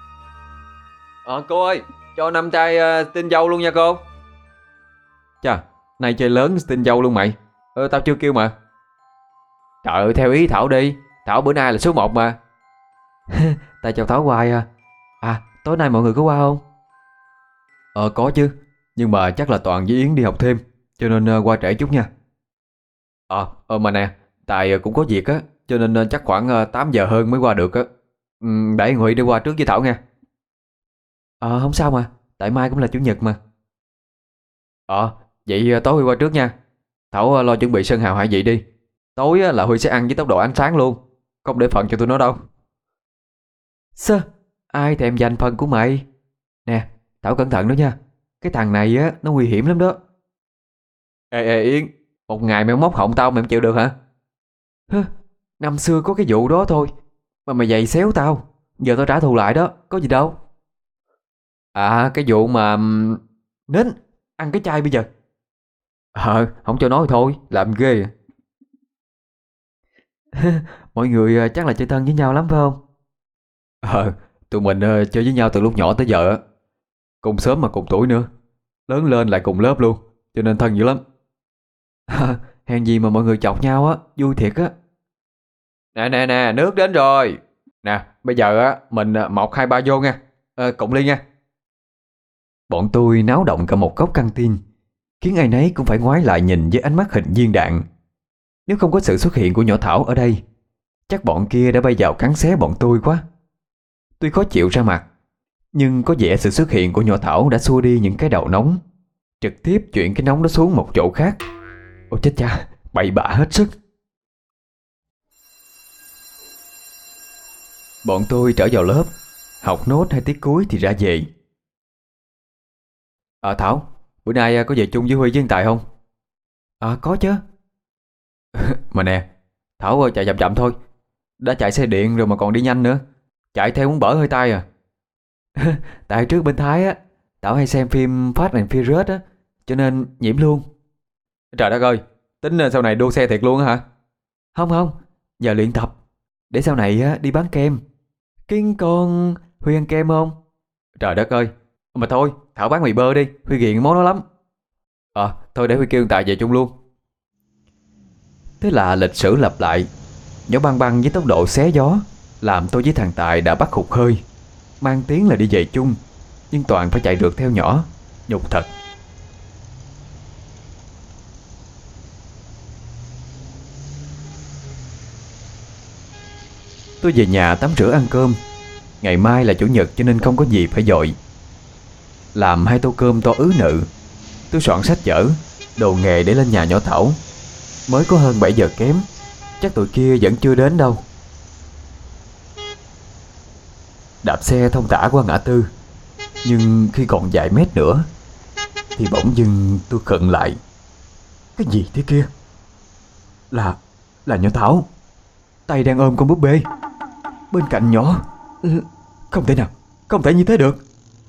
Cô ơi, cho 5 chai tinh dâu luôn nha cô. Chà, này chơi lớn tinh dâu luôn mày. Tao chưa kêu mà. Trời ơi, theo ý Thảo đi. Thảo bữa nay là số 1 mà. Tại chào Thảo hoài à. Tối nay mọi người có qua không? Có chứ. Nhưng mà chắc là Toàn với Yến đi học thêm, cho nên qua trễ chút nha. Mà nè, Tài cũng có việc á, cho nên chắc khoảng 8 giờ hơn mới qua được á. Để Huy đi qua trước với Thảo nha. Không sao mà, tại mai cũng là chủ nhật mà. Vậy tối Huy qua trước nha. Thảo lo chuẩn bị sơn hào hải vị đi. Tối là Huy sẽ ăn với tốc độ ánh sáng luôn, không để phần cho tụi nó đâu. Sơ, ai thèm dành phần của mày. Nè, Thảo cẩn thận đó nha. Cái thằng này á, nó nguy hiểm lắm đó. Ê Yến, một ngày mày móc họng tao mày không chịu được hả? Năm xưa có cái vụ đó thôi mà mày giày xéo tao. Giờ tao trả thù lại đó, có gì đâu. Cái vụ mà Nín, ăn cái chai bây giờ. Không cho nói thôi, làm ghê à. Mọi người chắc là chơi thân với nhau lắm phải không? Tụi mình chơi với nhau từ lúc nhỏ tới giờ á. Cùng sớm mà cùng tuổi nữa. Lớn lên lại cùng lớp luôn, cho nên thân dữ lắm. Hèn gì mà mọi người chọc nhau á, vui thiệt á. Nè, nước đến rồi. Nè, bây giờ á, mình 1, 2, 3 vô nha. Cộng ly nha. Bọn tôi náo động cả một góc căng tin, khiến ai nấy cũng phải ngoái lại nhìn với ánh mắt hình viên đạn. Nếu không có sự xuất hiện của nhỏ Thảo ở đây, chắc bọn kia đã bay vào cắn xé bọn tôi quá. Tuy khó chịu ra mặt, nhưng có vẻ sự xuất hiện của nhỏ Thảo đã xua đi những cái đầu nóng, trực tiếp chuyển cái nóng đó xuống một chỗ khác. Ôi chết cha, bậy bạ hết sức. Bọn tôi trở vào lớp, học nốt 2 tiết cuối thì ra về. Thảo, bữa nay có về chung với Huy với Tài không? Có chứ. Mà nè, Thảo chạy chậm chậm thôi. Đã chạy xe điện rồi mà còn đi nhanh nữa. Chạy theo muốn bở hơi tay à. Tại trước bên Thái á, Thảo hay xem phim Fast and Furious á, cho nên nhiễm luôn. Trời đất ơi, tính sau này đua xe thiệt luôn á hả? Không, giờ luyện tập để sau này á, đi bán kem. Kiên con, Huy ăn kem không? Trời đất ơi, mà thôi, Thảo bán mì bơ đi, Huy ghiền món đó lắm. Thôi để Huy kêu Tài về chung luôn. Thế là lịch sử lặp lại. Nhỏ băng băng với tốc độ xé gió, làm tôi với thằng Tài đã bắt hụt hơi. Mang tiếng là đi về chung, nhưng toàn phải chạy rượt theo nhỏ. Nhục thật. Tôi về nhà tắm rửa ăn cơm. Ngày mai là chủ nhật cho nên không có gì phải dội. Làm 2 tô cơm to ứ nự. Tôi soạn sách vở, đồ nghề để lên nhà nhỏ Thảo. Mới có hơn 7 giờ kém, chắc tụi kia vẫn chưa đến đâu. Đạp xe thông thả qua ngã tư, nhưng khi còn vài mét nữa thì bỗng dưng tôi khựng lại. Cái gì thế kia? Là nhỏ Thảo, tay đang ôm con búp bê bên cạnh nhỏ. Không thể nào, không thể như thế được.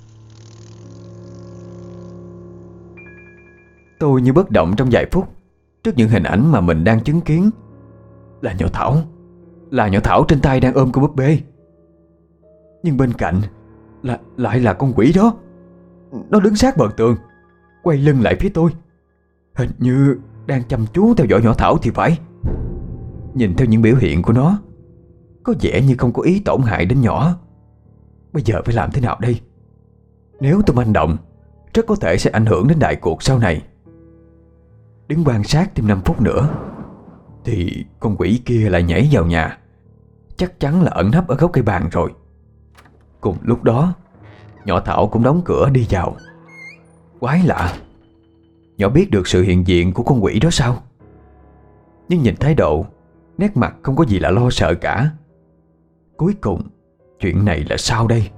Tôi như bất động trong vài phút trước những hình ảnh mà mình đang chứng kiến. Là nhỏ Thảo trên tay đang ôm con búp bê, nhưng bên cạnh lại là con quỷ đó. Nó đứng sát bờ tường, quay lưng lại phía tôi, hình như đang chăm chú theo dõi nhỏ Thảo thì phải. Nhìn theo những biểu hiện của nó, có vẻ như không có ý tổn hại đến nhỏ. Bây giờ phải làm thế nào đây? Nếu tôi manh động, rất có thể sẽ ảnh hưởng đến đại cuộc sau này. Đứng quan sát thêm 5 phút nữa thì con quỷ kia lại nhảy vào nhà. Chắc chắn là ẩn nấp ở góc cây bàn rồi. Cùng lúc đó, nhỏ Thảo cũng đóng cửa đi vào. Quái lạ, nhỏ biết được sự hiện diện của con quỷ đó sao? Nhưng nhìn thái độ, nét mặt không có gì là lo sợ cả. Cuối cùng, chuyện này là sao đây?